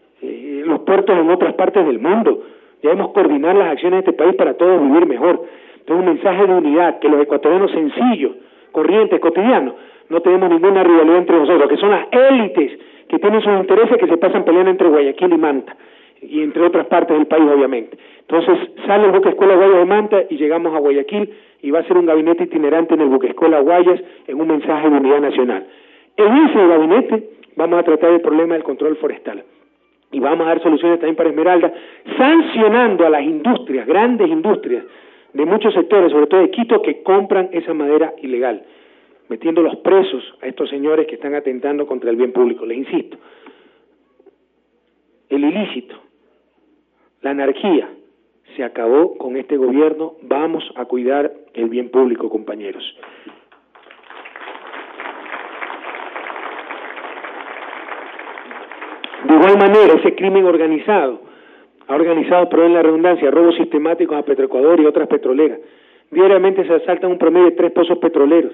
eh, los puertos en otras partes del mundo. Debemos coordinar las acciones de este país para todos vivir mejor. Entonces, un mensaje de unidad, que los ecuatorianos sencillos, corrientes, cotidianos, no tenemos ninguna rivalidad entre nosotros, que son las élites que tienen sus intereses que se pasan peleando entre Guayaquil y Manta, y entre otras partes del país, obviamente. Entonces, sale el buque Escuela Guayas de Manta y llegamos a Guayaquil, y va a ser un gabinete itinerante en el buque Escuela Guayas en un mensaje de unidad nacional. En ese gabinete vamos a tratar el problema del control forestal. Y vamos a dar soluciones también para Esmeralda, sancionando a las industrias, grandes industrias, de muchos sectores, sobre todo de Quito, que compran esa madera ilegal, metiendo los presos a estos señores que están atentando contra el bien público. Les insisto, el ilícito, la anarquía, se acabó con este gobierno. Vamos a cuidar el bien público, compañeros. De igual manera, ese crimen organizado, ha organizado, pero en la redundancia, robos sistemáticos a Petroecuador y otras petroleras. Diariamente se asaltan un promedio de tres pozos petroleros.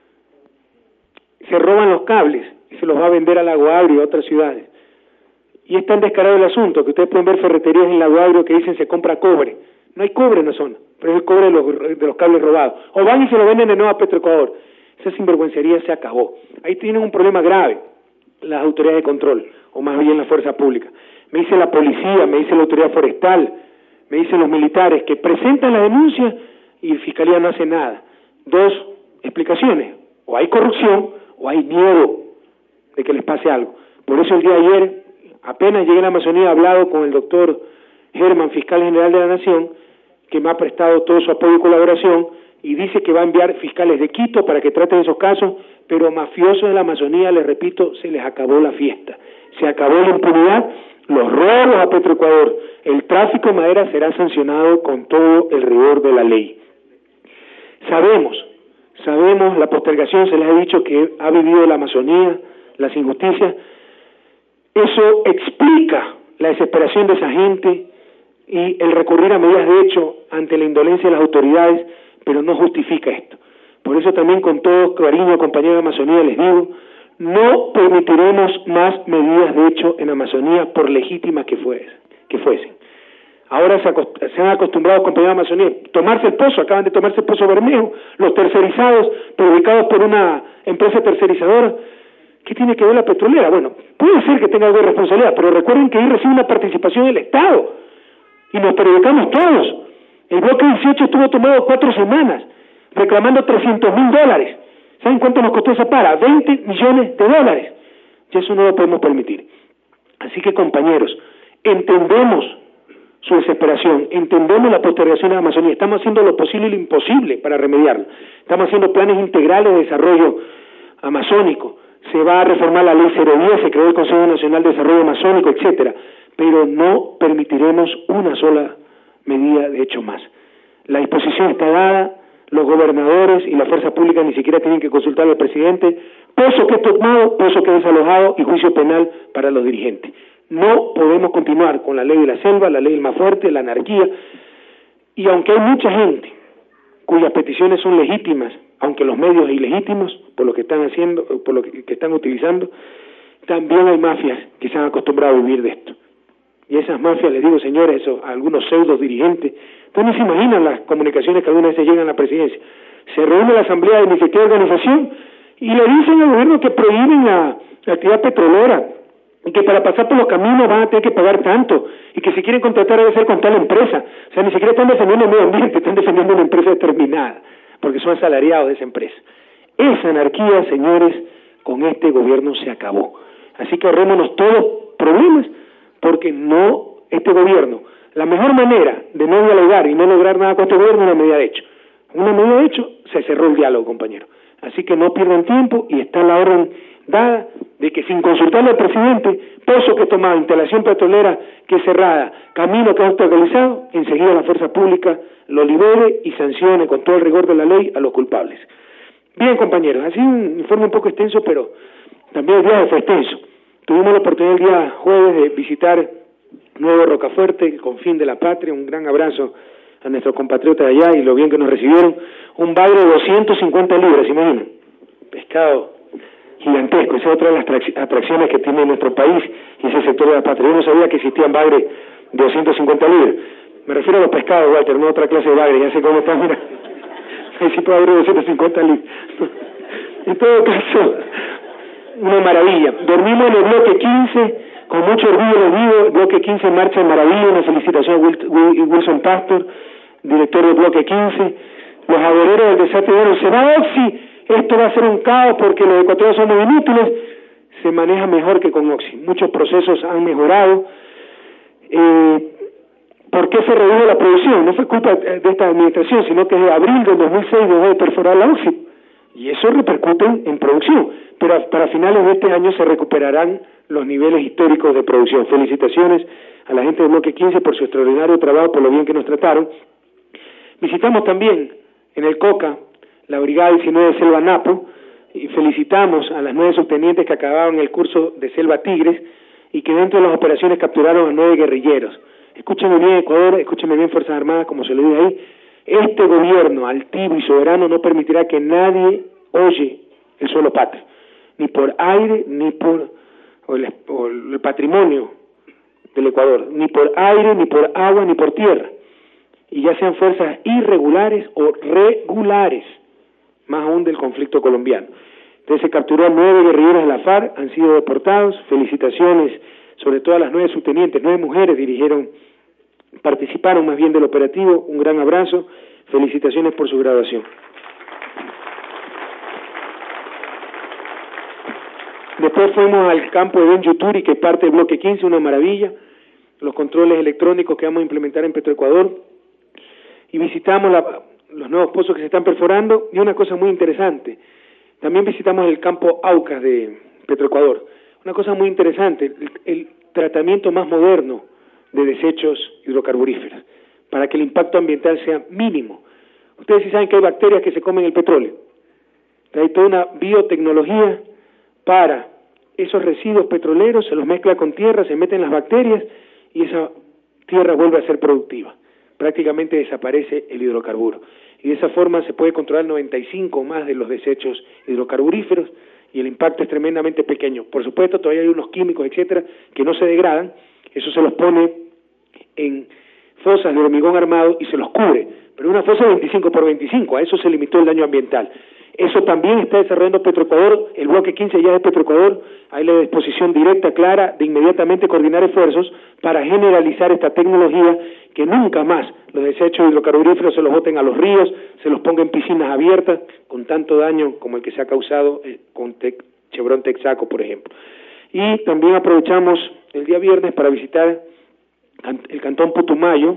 Se roban los cables y se los va a vender a Lago Agrio y a otras ciudades. Y es tan descarado el asunto que ustedes pueden ver ferreterías en Lago Agrio que dicen se compra cobre. No hay cobre en la zona, pero es el cobre de los, de los cables robados. O van y se lo venden de nuevo a Petroecuador. Esa sinvergüencería se acabó. Ahí tienen un problema grave las autoridades de control, o más bien la fuerza pública. Me dice la policía, me dice la autoridad forestal, me dicen los militares que presentan la denuncia y la fiscalía no hace nada. Dos explicaciones: o hay corrupción o hay miedo de que les pase algo. Por eso el día de ayer apenas llegué a la Amazonía he hablado con el doctor Herman, fiscal general de la Nación, que me ha prestado todo su apoyo y colaboración, y dice que va a enviar fiscales de Quito para que traten esos casos, pero mafiosos de la Amazonía, les repito, se les acabó la fiesta, se acabó la impunidad, los robos a Petroecuador, el tráfico de madera será sancionado con todo el rigor de la ley. Sabemos, sabemos, la postergación se les ha dicho que ha vivido la Amazonía, las injusticias, eso explica la desesperación de esa gente y el recurrir a medidas de hecho ante la indolencia de las autoridades, pero no justifica esto. Por eso también con todo cariño, compañeros de Amazonía, les digo, no permitiremos más medidas de hecho en Amazonía por legítimas que, fuese, que fuesen. Ahora se, se han acostumbrado, compañeros de Amazonía, a tomarse el pozo, acaban de tomarse el pozo Bermejo, los tercerizados, perjudicados por una empresa tercerizadora. ¿Qué tiene que ver la petrolera? Bueno, puede ser que tenga algo de responsabilidad, pero recuerden que ahí recibe una participación del Estado, y nos perjudicamos todos. El bloque dieciocho estuvo tomado cuatro semanas, reclamando trescientos mil dólares. ¿Saben cuánto nos costó esa para? veinte millones de dólares. Y eso no lo podemos permitir. Así que, compañeros, entendemos su desesperación, entendemos la postergación de la Amazonía, estamos haciendo lo posible y lo imposible para remediarlo. Estamos haciendo planes integrales de desarrollo amazónico, se va a reformar la ley cero diez, se creó el Consejo Nacional de Desarrollo Amazónico, etcétera, pero no permitiremos una sola medida de hecho más. La disposición está dada, los gobernadores y la fuerza pública ni siquiera tienen que consultar al presidente, pozo que es tomado, pozo que es desalojado y juicio penal para los dirigentes. No podemos continuar con la ley de la selva, la ley del más fuerte, la anarquía, y aunque hay mucha gente cuyas peticiones son legítimas, aunque los medios ilegítimos por lo que están haciendo, por lo que, que están utilizando, también hay mafias que se han acostumbrado a vivir de esto. Y esas mafias, les digo, señores, esos, algunos pseudos dirigentes, ustedes no se imaginan las comunicaciones que algunas veces llegan a la presidencia. Se reúne la asamblea de ni sé qué organización y le dicen al gobierno que prohíben la, la actividad petrolera y que para pasar por los caminos van a tener que pagar tanto y que si quieren contratar debe ser con tal empresa. O sea, ni siquiera están defendiendo el medio ambiente, están defendiendo una empresa determinada, porque son asalariados de esa empresa. Esa anarquía, señores, con este gobierno se acabó. Así que ahorrémonos todos problemas, porque no, este gobierno, la mejor manera de no dialogar y no lograr nada con este gobierno es una medida de hecho. Una medida de hecho, se cerró el diálogo, compañero. Así que no pierdan tiempo y está la orden dada de que sin consultarle al presidente, pozo que es tomado, instalación petrolera que es cerrada, camino que es obstaculizado, enseguida la fuerza pública lo libere y sancione con todo el rigor de la ley a los culpables. Bien, compañeros, ha sido un informe un poco extenso, pero también el día fue extenso. Tuvimos la oportunidad el día jueves de visitar Nuevo Rocafuerte, el confín de la patria. Un gran abrazo a nuestros compatriotas de allá y lo bien que nos recibieron. Un bagre de doscientas cincuenta libras, imaginen. Pescado gigantesco. Esa es otra de las atracciones que tiene nuestro país y ese sector de la patria. Yo no sabía que existían bagres de doscientas cincuenta libras. Me refiero a los pescados, Walter, no a otra clase de bagre. Ya sé cómo está, mira. Ahí sí puede haber doscientas cincuenta libras. En todo caso, una maravilla. Dormimos en el bloque quince, con mucho orgullo les digo, el bloque quince marcha en maravilla, una felicitación a Wilson Pastor, director del bloque quince, los agoreros del desastre de se va Oxy, esto va a ser un caos porque los ecuatorianos somos inútiles, se maneja mejor que con Oxy, muchos procesos han mejorado. Eh, ¿Por qué se redujo la producción? No fue culpa de esta administración, sino que desde abril del dos mil seis dejó de perforar la Oxy. Y eso repercute en producción, pero para finales de este año se recuperarán los niveles históricos de producción. Felicitaciones a la gente del bloque quince por su extraordinario trabajo, por lo bien que nos trataron. Visitamos también en el Coca la Brigada diecinueve de Selva Napo y felicitamos a las nueve subtenientes que acabaron el curso de Selva Tigres y que dentro de las operaciones capturaron a nueve guerrilleros. Escúchenme bien, Ecuador, escúchenme bien, Fuerzas Armadas, como se lo dije ahí. Este gobierno altivo y soberano no permitirá que nadie oye el suelo patrio, ni por aire, ni por o el, o el patrimonio del Ecuador, ni por aire, ni por agua, ni por tierra, y ya sean fuerzas irregulares o regulares, más aún del conflicto colombiano. Entonces se capturó a nueve guerrilleros de la FARC, han sido deportados, felicitaciones sobre todo a las nueve subtenientes, nueve mujeres dirigieron, participaron más bien del operativo, un gran abrazo, felicitaciones por su graduación. Después fuimos al campo de Benjuturi, que es parte del bloque quince, una maravilla, los controles electrónicos que vamos a implementar en Petroecuador, y visitamos la, los nuevos pozos que se están perforando, y una cosa muy interesante, también visitamos el campo Aucas de Petroecuador, una cosa muy interesante, el, el tratamiento más moderno de desechos hidrocarburíferos, para que el impacto ambiental sea mínimo. Ustedes sí saben que hay bacterias que se comen el petróleo, hay toda una biotecnología para esos residuos petroleros, se los mezcla con tierra, se meten las bacterias y esa tierra vuelve a ser productiva. Prácticamente desaparece el hidrocarburo. Y de esa forma se puede controlar noventa y cinco más de los desechos hidrocarburíferos y el impacto es tremendamente pequeño. Por supuesto, todavía hay unos químicos, etcétera, que no se degradan, eso se los pone en fosas de hormigón armado y se los cubre, pero una fosa de veinticinco por veinticinco, a eso se limitó el daño ambiental. Eso también está desarrollando Petroecuador, el bloque quince ya es de Petroecuador, hay la disposición directa, clara, de inmediatamente coordinar esfuerzos para generalizar esta tecnología, que nunca más los desechos hidrocarburíferos se los boten a los ríos, se los ponga en piscinas abiertas, con tanto daño como el que se ha causado con Tec, Chevron Texaco, por ejemplo. Y también aprovechamos el día viernes para visitar el cantón Putumayo,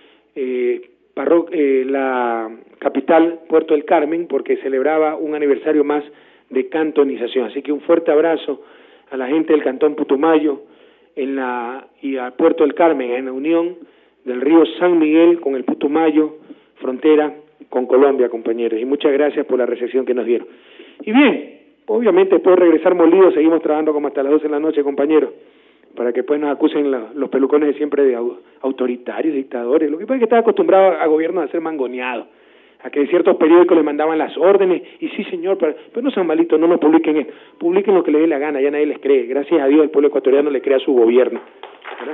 eh, Parro eh, la capital Puerto del Carmen, porque celebraba un aniversario más de cantonización. Así que un fuerte abrazo a la gente del cantón Putumayo en la, y a Puerto del Carmen, en la unión del río San Miguel con el Putumayo, frontera con Colombia, compañeros. Y muchas gracias por la recepción que nos dieron. Y bien, obviamente después de regresar molidos, seguimos trabajando como hasta las doce de la noche, compañeros, para que pues nos acusen la, los pelucones de siempre de autoritarios, dictadores. Lo que pasa es que estaba acostumbrado a gobiernos a ser mangoneados, a que ciertos periódicos le mandaban las órdenes, y sí señor, pero, pero no sean malitos, no nos publiquen esto, publiquen lo que les dé la gana, ya nadie les cree. Gracias a Dios el pueblo ecuatoriano le crea a su gobierno, ¿verdad?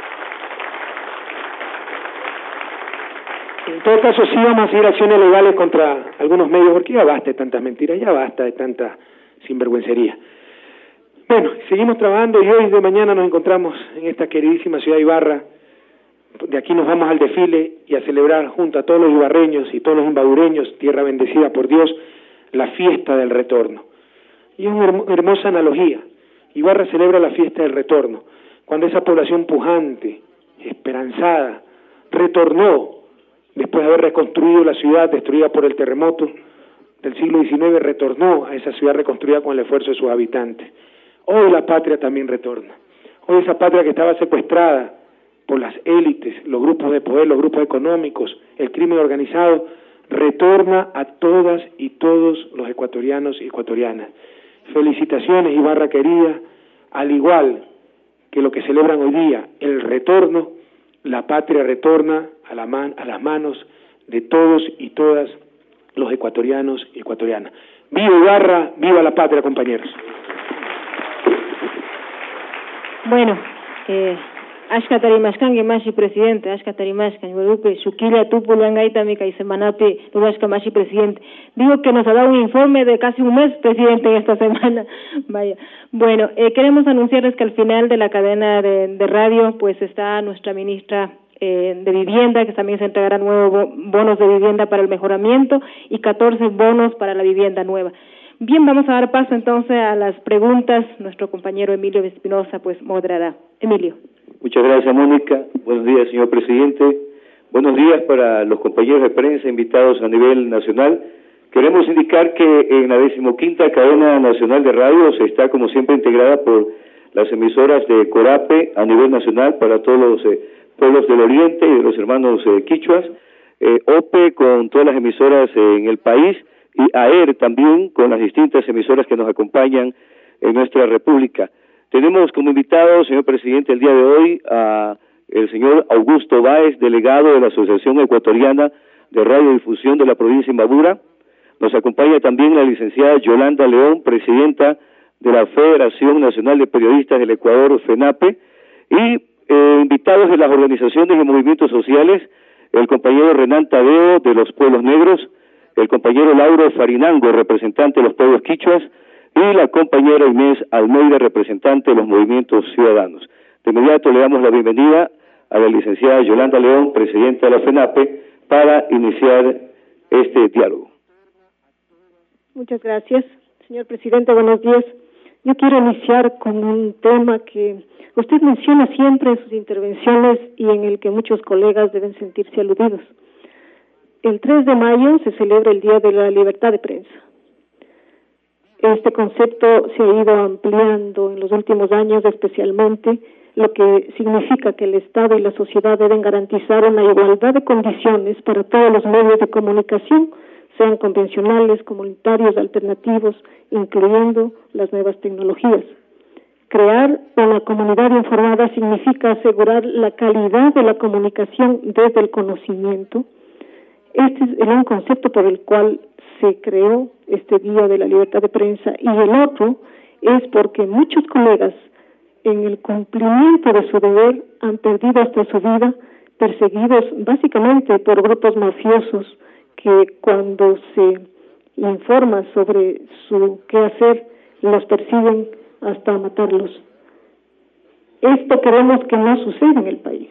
En todo caso sí vamos a hacer acciones legales contra algunos medios, porque ya basta de tantas mentiras, ya basta de tanta sinvergüencería. Bueno, seguimos trabajando y hoy de mañana nos encontramos en esta queridísima ciudad de Ibarra. De aquí nos vamos al desfile y a celebrar junto a todos los ibarreños y todos los imbabureños, tierra bendecida por Dios, la fiesta del retorno. Y es una hermosa analogía. Ibarra celebra la fiesta del retorno, cuando esa población pujante, esperanzada, retornó después de haber reconstruido la ciudad destruida por el terremoto del siglo diecinueve, retornó a esa ciudad reconstruida con el esfuerzo de sus habitantes. Hoy la patria también retorna. Hoy esa patria que estaba secuestrada por las élites, los grupos de poder, los grupos económicos, el crimen organizado, retorna a todas y todos los ecuatorianos y ecuatorianas. Felicitaciones, Ibarra querida, al igual que lo que celebran hoy día, el retorno, la patria retorna a, la man, a las manos de todos y todas los ecuatorianos y ecuatorianas. ¡Viva Ibarra! ¡Viva la patria, compañeros! Bueno, eh, ashkatarimashkan gemashi presidente, ashkatarimashkan, Guadalupe, Shukila, Tupulangaita, Mica y Semanapi, Lubashka Mashi presidente. Digo que nos ha dado un informe de casi un mes, presidente, en esta semana. Vaya. Bueno, eh, queremos anunciarles que al final de la cadena de, de radio, pues está nuestra ministra eh, de Vivienda, que también se entregarán nuevos bonos de vivienda para el mejoramiento y catorce bonos para la vivienda nueva. Bien, vamos a dar paso entonces a las preguntas. Nuestro compañero Emilio Espinosa pues moderará. Emilio. Muchas gracias, Mónica. Buenos días, señor presidente. Buenos días para los compañeros de prensa invitados a nivel nacional. Queremos indicar que en la decimoquinta cadena nacional de radio se está, como siempre, integrada por las emisoras de Corape a nivel nacional para todos los eh, pueblos del Oriente y de los hermanos eh, quichuas, eh, O P E con todas las emisoras eh, en el país, y A E R también con las distintas emisoras que nos acompañan en nuestra república. Tenemos como invitado, señor presidente, el día de hoy a el señor Augusto Báez, delegado de la Asociación Ecuatoriana de Radiodifusión de la provincia de Imbabura. Nos acompaña también la licenciada Yolanda León, presidenta de la Federación Nacional de Periodistas del Ecuador, FENAPE, y eh, invitados de las organizaciones y movimientos sociales, el compañero Renan Tadeo de los Pueblos Negros, el compañero Lauro Farinango, representante de los pueblos quichuas, y la compañera Inés Almeida, representante de los movimientos ciudadanos. De inmediato le damos la bienvenida a la licenciada Yolanda León, presidenta de la FENAPE, para iniciar este diálogo. Muchas gracias, señor presidente. Buenos días, Yo quiero iniciar con un tema que usted menciona siempre en sus intervenciones y en el que muchos colegas deben sentirse aludidos. El tres de mayo se celebra el Día de la Libertad de Prensa. Este concepto se ha ido ampliando en los últimos años, especialmente lo que significa que el Estado y la sociedad deben garantizar una igualdad de condiciones para todos los medios de comunicación, sean convencionales, comunitarios, alternativos, incluyendo las nuevas tecnologías. Crear una comunidad informada significa asegurar la calidad de la comunicación desde el conocimiento. Este es un concepto por el cual se creó este Día de la Libertad de Prensa, y el otro es porque muchos colegas en el cumplimiento de su deber han perdido hasta su vida, perseguidos básicamente por grupos mafiosos que cuando se informa sobre su quehacer los persiguen hasta matarlos. Esto queremos que no suceda en el país.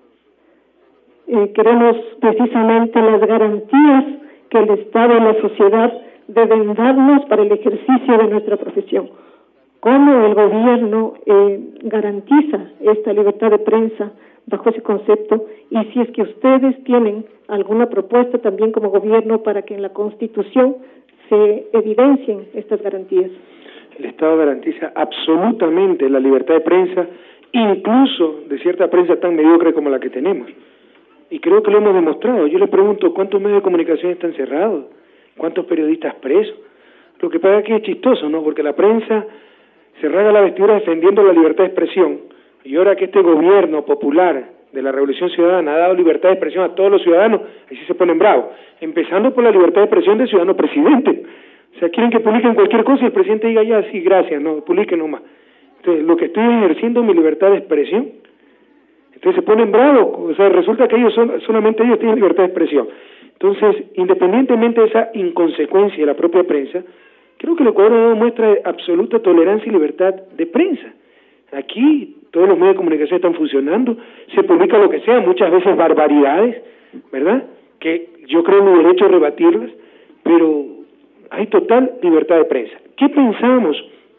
Eh, queremos precisamente las garantías que el Estado y la sociedad deben darnos para el ejercicio de nuestra profesión. ¿Cómo el gobierno eh, garantiza esta libertad de prensa bajo ese concepto? Y si es que ustedes tienen alguna propuesta también como gobierno para que en la Constitución se evidencien estas garantías. El Estado garantiza absolutamente la libertad de prensa, incluso de cierta prensa tan mediocre como la que tenemos. Y creo que lo hemos demostrado. Yo les pregunto, ¿cuántos medios de comunicación están cerrados? ¿Cuántos periodistas presos? Lo que pasa es que es chistoso, ¿no? Porque la prensa se rasga la vestidura defendiendo la libertad de expresión. Y ahora que este gobierno popular de la Revolución Ciudadana ha dado libertad de expresión a todos los ciudadanos, ahí sí se ponen bravos. Empezando por la libertad de expresión del ciudadano presidente. O sea, quieren que publiquen cualquier cosa y el presidente diga, ya, sí, gracias, no, publiquen nomás. Entonces, lo que estoy ejerciendo es mi libertad de expresión. Entonces se ponen bravos, o sea, resulta que ellos son, solamente ellos tienen libertad de expresión. Entonces, independientemente de esa inconsecuencia de la propia prensa, creo que el Ecuador demuestra absoluta tolerancia y libertad de prensa. Aquí todos los medios de comunicación están funcionando, se publica lo que sea, muchas veces barbaridades, ¿verdad? Que yo creo en mi derecho a rebatirlas, pero hay total libertad de prensa. ¿Qué pensamos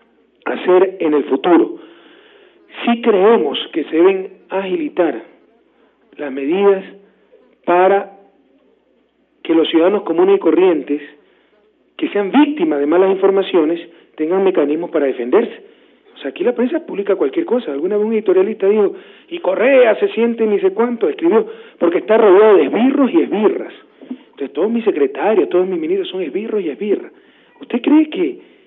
hacer en el futuro? Si creemos que se deben agilitar las medidas para que los ciudadanos comunes y corrientes que sean víctimas de malas informaciones tengan mecanismos para defenderse. O sea, aquí la prensa publica cualquier cosa. Alguna vez un editorialista dijo, y Correa se siente ni sé cuánto, escribió, porque está rodeado de esbirros y esbirras. Entonces todos mis secretarios, todos mis ministros son esbirros y esbirras. ¿Usted cree que...?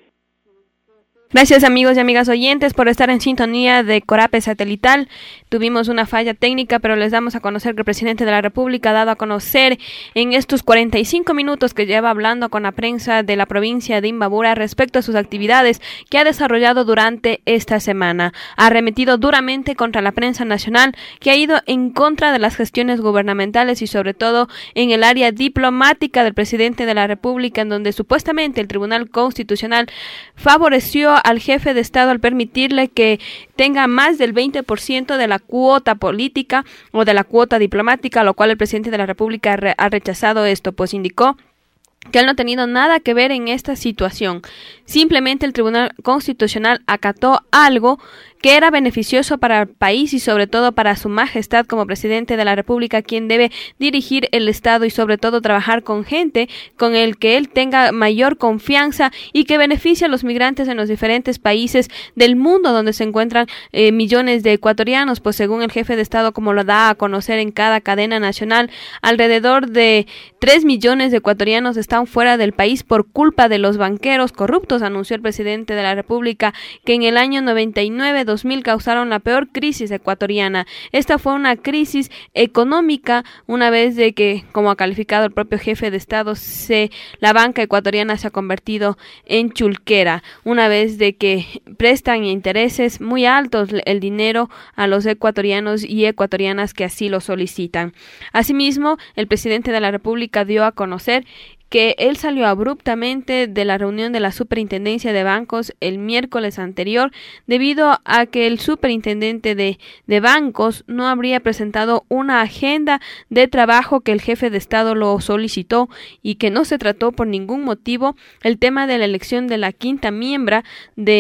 Gracias amigos y amigas oyentes por estar en sintonía de Corape Satelital. Tuvimos una falla técnica, pero les damos a conocer que el presidente de la República ha dado a conocer en estos cuarenta y cinco minutos que lleva hablando con la prensa de la provincia de Imbabura respecto a sus actividades que ha desarrollado durante esta semana. Ha arremetido duramente contra la prensa nacional que ha ido en contra de las gestiones gubernamentales y sobre todo en el área diplomática del presidente de la República, en donde supuestamente el Tribunal Constitucional favoreció al jefe de Estado al permitirle que tenga más del veinte por ciento de la cuota política o de la cuota diplomática, lo cual el presidente de la República re- ha rechazado esto, pues indicó que él no ha tenido nada que ver en esta situación. Simplemente el Tribunal Constitucional acató algo que era beneficioso para el país y sobre todo para su majestad como presidente de la República, quien debe dirigir el Estado y sobre todo trabajar con gente con el que él tenga mayor confianza y que beneficie a los migrantes en los diferentes países del mundo donde se encuentran eh, millones de ecuatorianos, pues según el jefe de Estado, como lo da a conocer en cada cadena nacional, alrededor de tres millones de ecuatorianos están fuera del país por culpa de los banqueros corruptos, anunció el presidente de la República, que en el año noventa y nueve dos mil causaron la peor crisis ecuatoriana. Esta fue una crisis económica, una vez de que, como ha calificado el propio jefe de Estado, se, la banca ecuatoriana se ha convertido en chulquera, una vez de que prestan intereses muy altos el dinero a los ecuatorianos y ecuatorianas que así lo solicitan. Asimismo, el presidente de la República dio a conocer que él salió abruptamente de la reunión de la Superintendencia de Bancos el miércoles anterior debido a que el superintendente de, de bancos no habría presentado una agenda de trabajo que el jefe de Estado lo solicitó y que no se trató por ningún motivo el tema de la elección de la quinta miembro de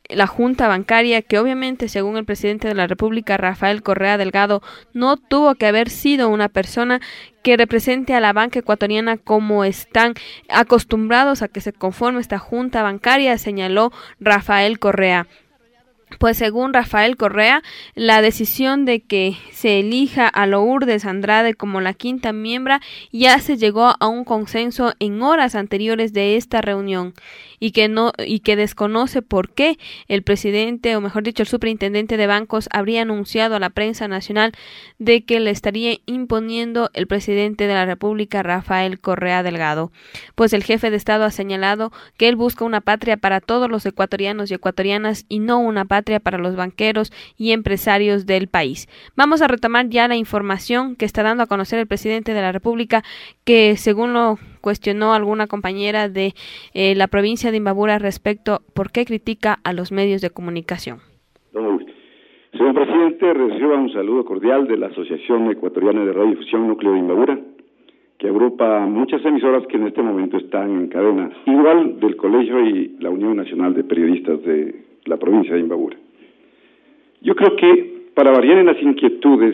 la Junta Bancaria, que obviamente, según el presidente de la República, Rafael Correa Delgado, no tuvo que haber sido una persona que represente a la banca ecuatoriana como están acostumbrados a que se conforme esta Junta Bancaria, señaló Rafael Correa. Pues según Rafael Correa, la decisión de que se elija a Lourdes Andrade como la quinta miembro ya se llegó a un consenso en horas anteriores de esta reunión y que no y que desconoce por qué el presidente, o mejor dicho, el superintendente de bancos habría anunciado a la prensa nacional de que le estaría imponiendo el presidente de la República, Rafael Correa Delgado. Pues el jefe de Estado ha señalado que él busca una patria para todos los ecuatorianos y ecuatorianas y no una patria para los banqueros y empresarios del país. Vamos a retomar ya la información que está dando a conocer el presidente de la República, que según lo cuestionó alguna compañera de eh, la provincia de Imbabura respecto por qué critica a los medios de comunicación. Señor presidente, reciba un saludo cordial de la Asociación Ecuatoriana de Radiodifusión Núcleo de Imbabura, que agrupa muchas emisoras que en este momento están en cadena, igual del Colegio y la Unión Nacional de Periodistas de la provincia de Imbabura. Yo creo que, para variar en las inquietudes,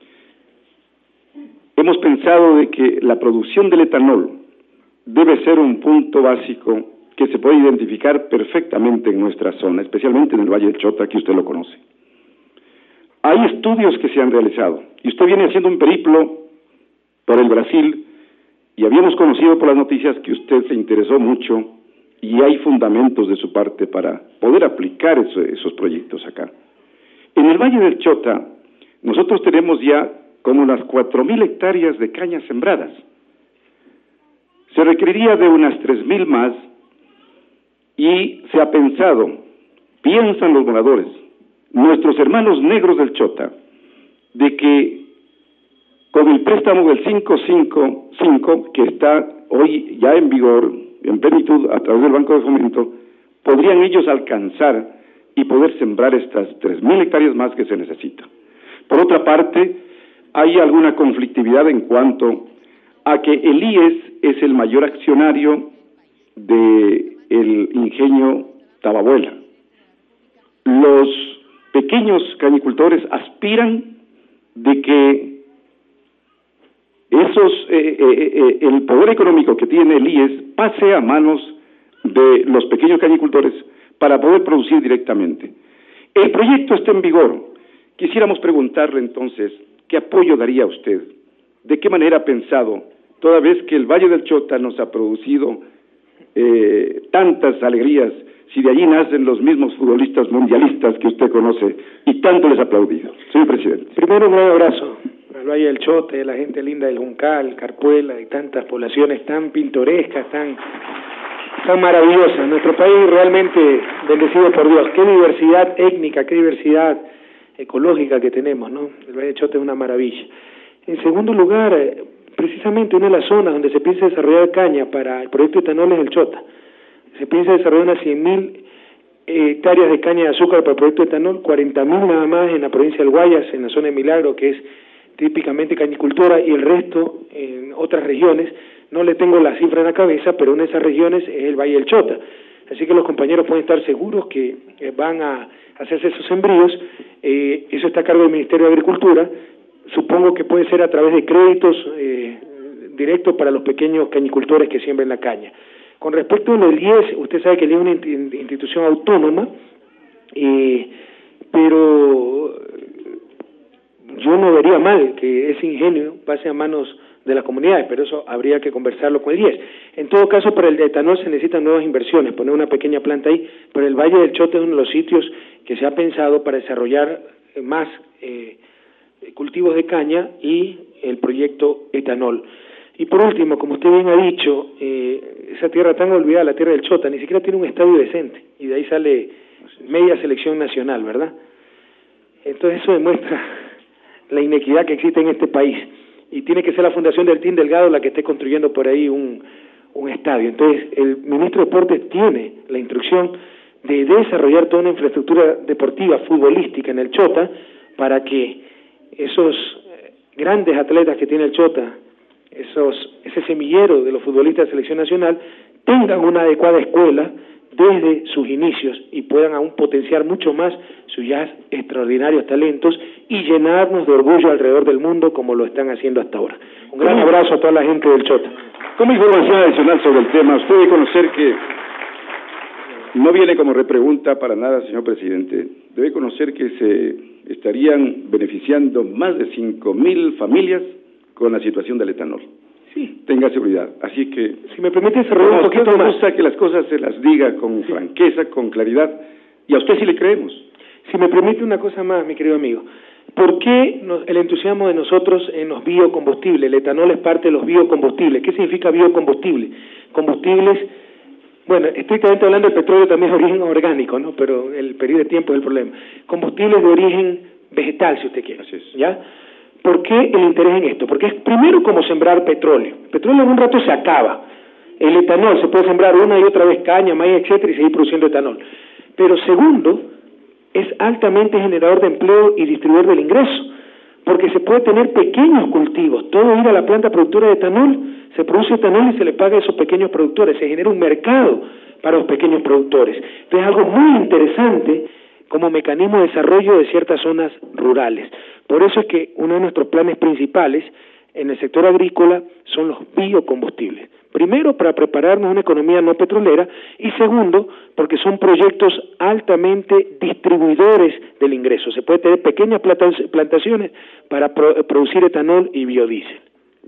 hemos pensado de que la producción del etanol debe ser un punto básico que se puede identificar perfectamente en nuestra zona, especialmente en el Valle del Chota, que usted lo conoce. Hay estudios que se han realizado, y usted viene haciendo un periplo por el Brasil, y habíamos conocido por las noticias que usted se interesó mucho, y hay fundamentos de su parte para poder aplicar eso, esos proyectos acá. En el Valle del Chota, nosotros tenemos ya como unas cuatro mil hectáreas de cañas sembradas. Se requeriría de unas tres mil más, y se ha pensado, piensan los moradores, nuestros hermanos negros del Chota, de que con el préstamo del cinco cinco cinco, que está hoy ya en vigor, en plenitud, a través del Banco de Fomento, podrían ellos alcanzar y poder sembrar estas tres mil hectáreas más que se necesitan. Por otra parte, hay alguna conflictividad en cuanto a que el I E S es el mayor accionario del ingenio Tababuela. Los pequeños cañicultores aspiran de que esos eh, eh, eh, el poder económico que tiene el I E S pase a manos de los pequeños cañicultores para poder producir directamente. El proyecto está en vigor. Quisiéramos preguntarle entonces, ¿qué apoyo daría usted? ¿De qué manera ha pensado, toda vez que el Valle del Chota nos ha producido eh, tantas alegrías, si de allí nacen los mismos futbolistas mundialistas que usted conoce y tanto les ha aplaudido? Señor presidente. Primero, un gran abrazo al Valle del Chota, a la gente linda del Juncal, Carpuela y tantas poblaciones tan pintorescas, tan, tan maravillosas. Nuestro país realmente bendecido por Dios. Qué diversidad étnica, qué diversidad ecológica que tenemos, ¿no? El Valle del Chota es una maravilla. En segundo lugar, precisamente una de las zonas donde se piensa desarrollar caña para el proyecto etanol es el Chota. Se piensa desarrollar unas cien mil hectáreas de caña de azúcar para el proyecto etanol, cuarenta mil nada más en la provincia del Guayas, en la zona de Milagro, que es típicamente cañicultora, y el resto en otras regiones. No le tengo la cifra en la cabeza, pero una de esas regiones es el Valle del Chota. Así que los compañeros pueden estar seguros que eh, van a hacerse esos sembríos. Eh, eso está a cargo del Ministerio de Agricultura. Supongo que puede ser a través de créditos eh, directos para los pequeños cañicultores que siembren la caña. Con respecto a del I E S, usted sabe que el I E S es una institución autónoma, eh, pero yo no vería mal que ese ingenio pase a manos de las comunidades, pero eso habría que conversarlo con el I E S. En todo caso, para el etanol se necesitan nuevas inversiones, poner una pequeña planta ahí, pero el Valle del Chota es uno de los sitios que se ha pensado para desarrollar más eh, cultivos de caña y el proyecto etanol. Y por último, como usted bien ha dicho, eh, esa tierra tan olvidada, la tierra del Chota, ni siquiera tiene un estadio decente, y de ahí sale media selección nacional, ¿verdad? Entonces eso demuestra la inequidad que existe en este país, y tiene que ser la Fundación del Team Delgado la que esté construyendo por ahí un, un estadio. Entonces el ministro de Deportes tiene la instrucción de desarrollar toda una infraestructura deportiva, futbolística en el Chota, para que esos grandes atletas que tiene el Chota, esos, ese semillero de los futbolistas de selección nacional, tengan una adecuada escuela desde sus inicios y puedan aún potenciar mucho más sus ya extraordinarios talentos y llenarnos de orgullo alrededor del mundo como lo están haciendo hasta ahora. Un gran abrazo a toda la gente del Chota. Como información adicional sobre el tema, usted debe conocer que no viene como repregunta para nada, señor presidente. Debe conocer que se estarían beneficiando más de cinco mil familias con la situación del etanol. Sí. Tenga seguridad. Así que, si me permite desarrollar un poquito más. Me gusta que las cosas se las diga con sí. franqueza, con claridad, y a usted sí le creemos. Si me permite una cosa más, mi querido amigo. ¿Por qué nos, el entusiasmo de nosotros en los biocombustibles? El etanol es parte de los biocombustibles. ¿Qué significa biocombustible? Combustibles, bueno, estrictamente hablando, el petróleo también es de origen orgánico, ¿no? Pero el periodo de tiempo es el problema. Combustibles de origen vegetal, si usted quiere. Así es. ¿Ya? ¿Por qué el interés en esto? Porque es primero como sembrar petróleo. El petróleo en un rato se acaba. El etanol se puede sembrar una y otra vez caña, maíz, etcétera, y seguir produciendo etanol. Pero segundo, es altamente generador de empleo y distribuidor del ingreso, porque se puede tener pequeños cultivos, todo ir a la planta productora de etanol, se produce etanol y se le paga a esos pequeños productores, se genera un mercado para los pequeños productores. Entonces es algo muy interesante como mecanismo de desarrollo de ciertas zonas rurales. Por eso es que uno de nuestros planes principales en el sector agrícola son los biocombustibles. Primero, para prepararnos una economía no petrolera, y segundo, porque son proyectos altamente distribuidores del ingreso. Se puede tener pequeñas plantaciones para pro producir etanol y biodiesel.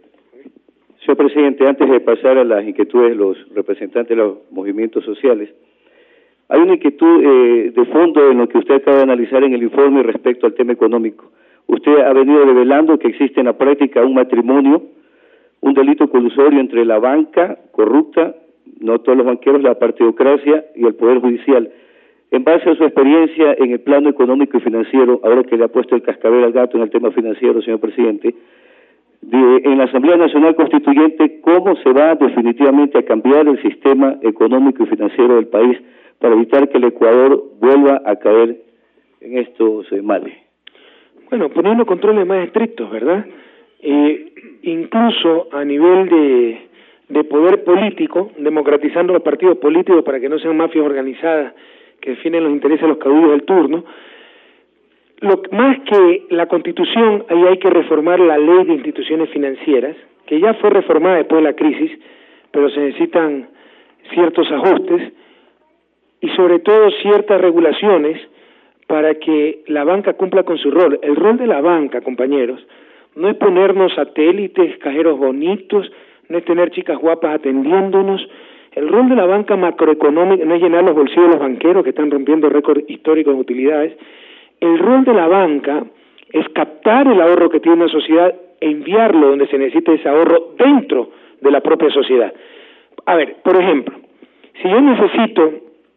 Señor presidente, antes de pasar a las inquietudes de los representantes de los movimientos sociales, hay una inquietud eh, de fondo en lo que usted acaba de analizar en el informe respecto al tema económico. Usted ha venido revelando que existe en la práctica un matrimonio, un delito colusorio entre la banca corrupta, no todos los banqueros, la partidocracia y el Poder Judicial. En base a su experiencia en el plano económico y financiero, ahora que le ha puesto el cascabel al gato en el tema financiero, señor presidente, de, en la Asamblea Nacional Constituyente, ¿cómo se va definitivamente a cambiar el sistema económico y financiero del país para evitar que el Ecuador vuelva a caer en estos eh, males? Bueno, poniendo controles más estrictos, ¿verdad? Eh, incluso a nivel de, de poder político, democratizando los partidos políticos para que no sean mafias organizadas que definen los intereses de los caudillos del turno. Lo, más que la Constitución, ahí hay que reformar la ley de instituciones financieras, que ya fue reformada después de la crisis, pero se necesitan ciertos ajustes y sobre todo ciertas regulaciones para que la banca cumpla con su rol. El rol de la banca, compañeros, no es ponernos satélites, cajeros bonitos, no es tener chicas guapas atendiéndonos. El rol de la banca macroeconómica no es llenar los bolsillos de los banqueros que están rompiendo récords históricos de utilidades. El rol de la banca es captar el ahorro que tiene una sociedad e enviarlo donde se necesite ese ahorro dentro de la propia sociedad. A ver, por ejemplo, si yo necesito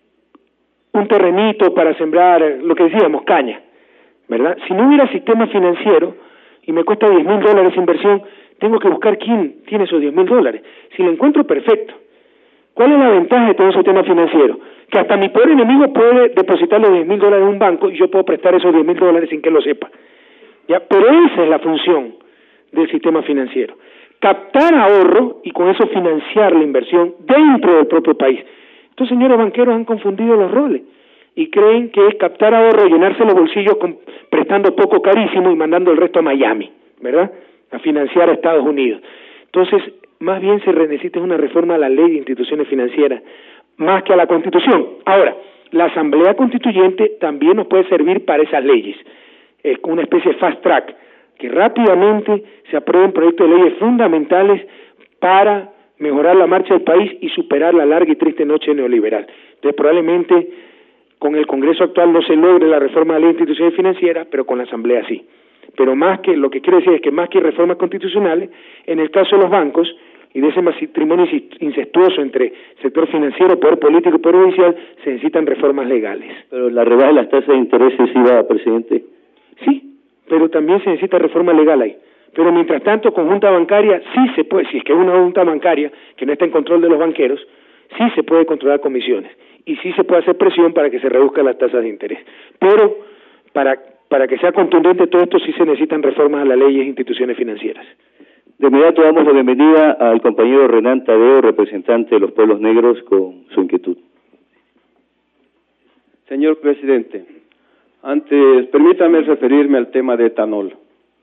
un terrenito para sembrar, lo que decíamos, caña, ¿verdad? Si no hubiera sistema financiero y me cuesta diez mil dólares inversión, tengo que buscar quién tiene esos diez mil dólares. Si lo encuentro, perfecto. ¿Cuál es la ventaja de tener un sistema financiero? Que hasta mi pobre enemigo puede depositar los diez mil dólares en un banco y yo puedo prestar esos diez mil dólares sin que lo sepa. ¿Ya? Pero esa es la función del sistema financiero. Captar ahorro y con eso financiar la inversión dentro del propio país. Estos señores banqueros han confundido los roles y creen que es captar ahorro, llenarse los bolsillos con, prestando poco carísimo y mandando el resto a Miami, ¿verdad? A financiar a Estados Unidos. Entonces, más bien se necesita una reforma a la ley de instituciones financieras, más que a la Constitución. Ahora, la Asamblea Constituyente también nos puede servir para esas leyes. Es una especie de fast track, que rápidamente se aprueben proyectos de leyes fundamentales para mejorar la marcha del país y superar la larga y triste noche neoliberal. Entonces, probablemente con el Congreso actual no se logre la reforma de la ley de instituciones financieras, pero con la Asamblea sí. Pero más que, lo que quiero decir es que más que reformas constitucionales, en el caso de los bancos y de ese matrimonio incestuoso entre sector financiero, poder político y poder judicial, se necesitan reformas legales. Pero la rebaja de las tasas de interés sí va, presidente. Sí, pero también se necesita reforma legal ahí. Pero mientras tanto, con junta bancaria sí se puede, si es que es una junta bancaria que no está en control de los banqueros, sí se puede controlar comisiones y sí se puede hacer presión para que se reduzcan las tasas de interés. Pero para, para que sea contundente todo esto sí se necesitan reformas a las leyes e instituciones financieras. De inmediato damos la bienvenida al compañero Renan Tadeo, representante de los pueblos negros, con su inquietud. Señor presidente, antes permítame referirme al tema de etanol.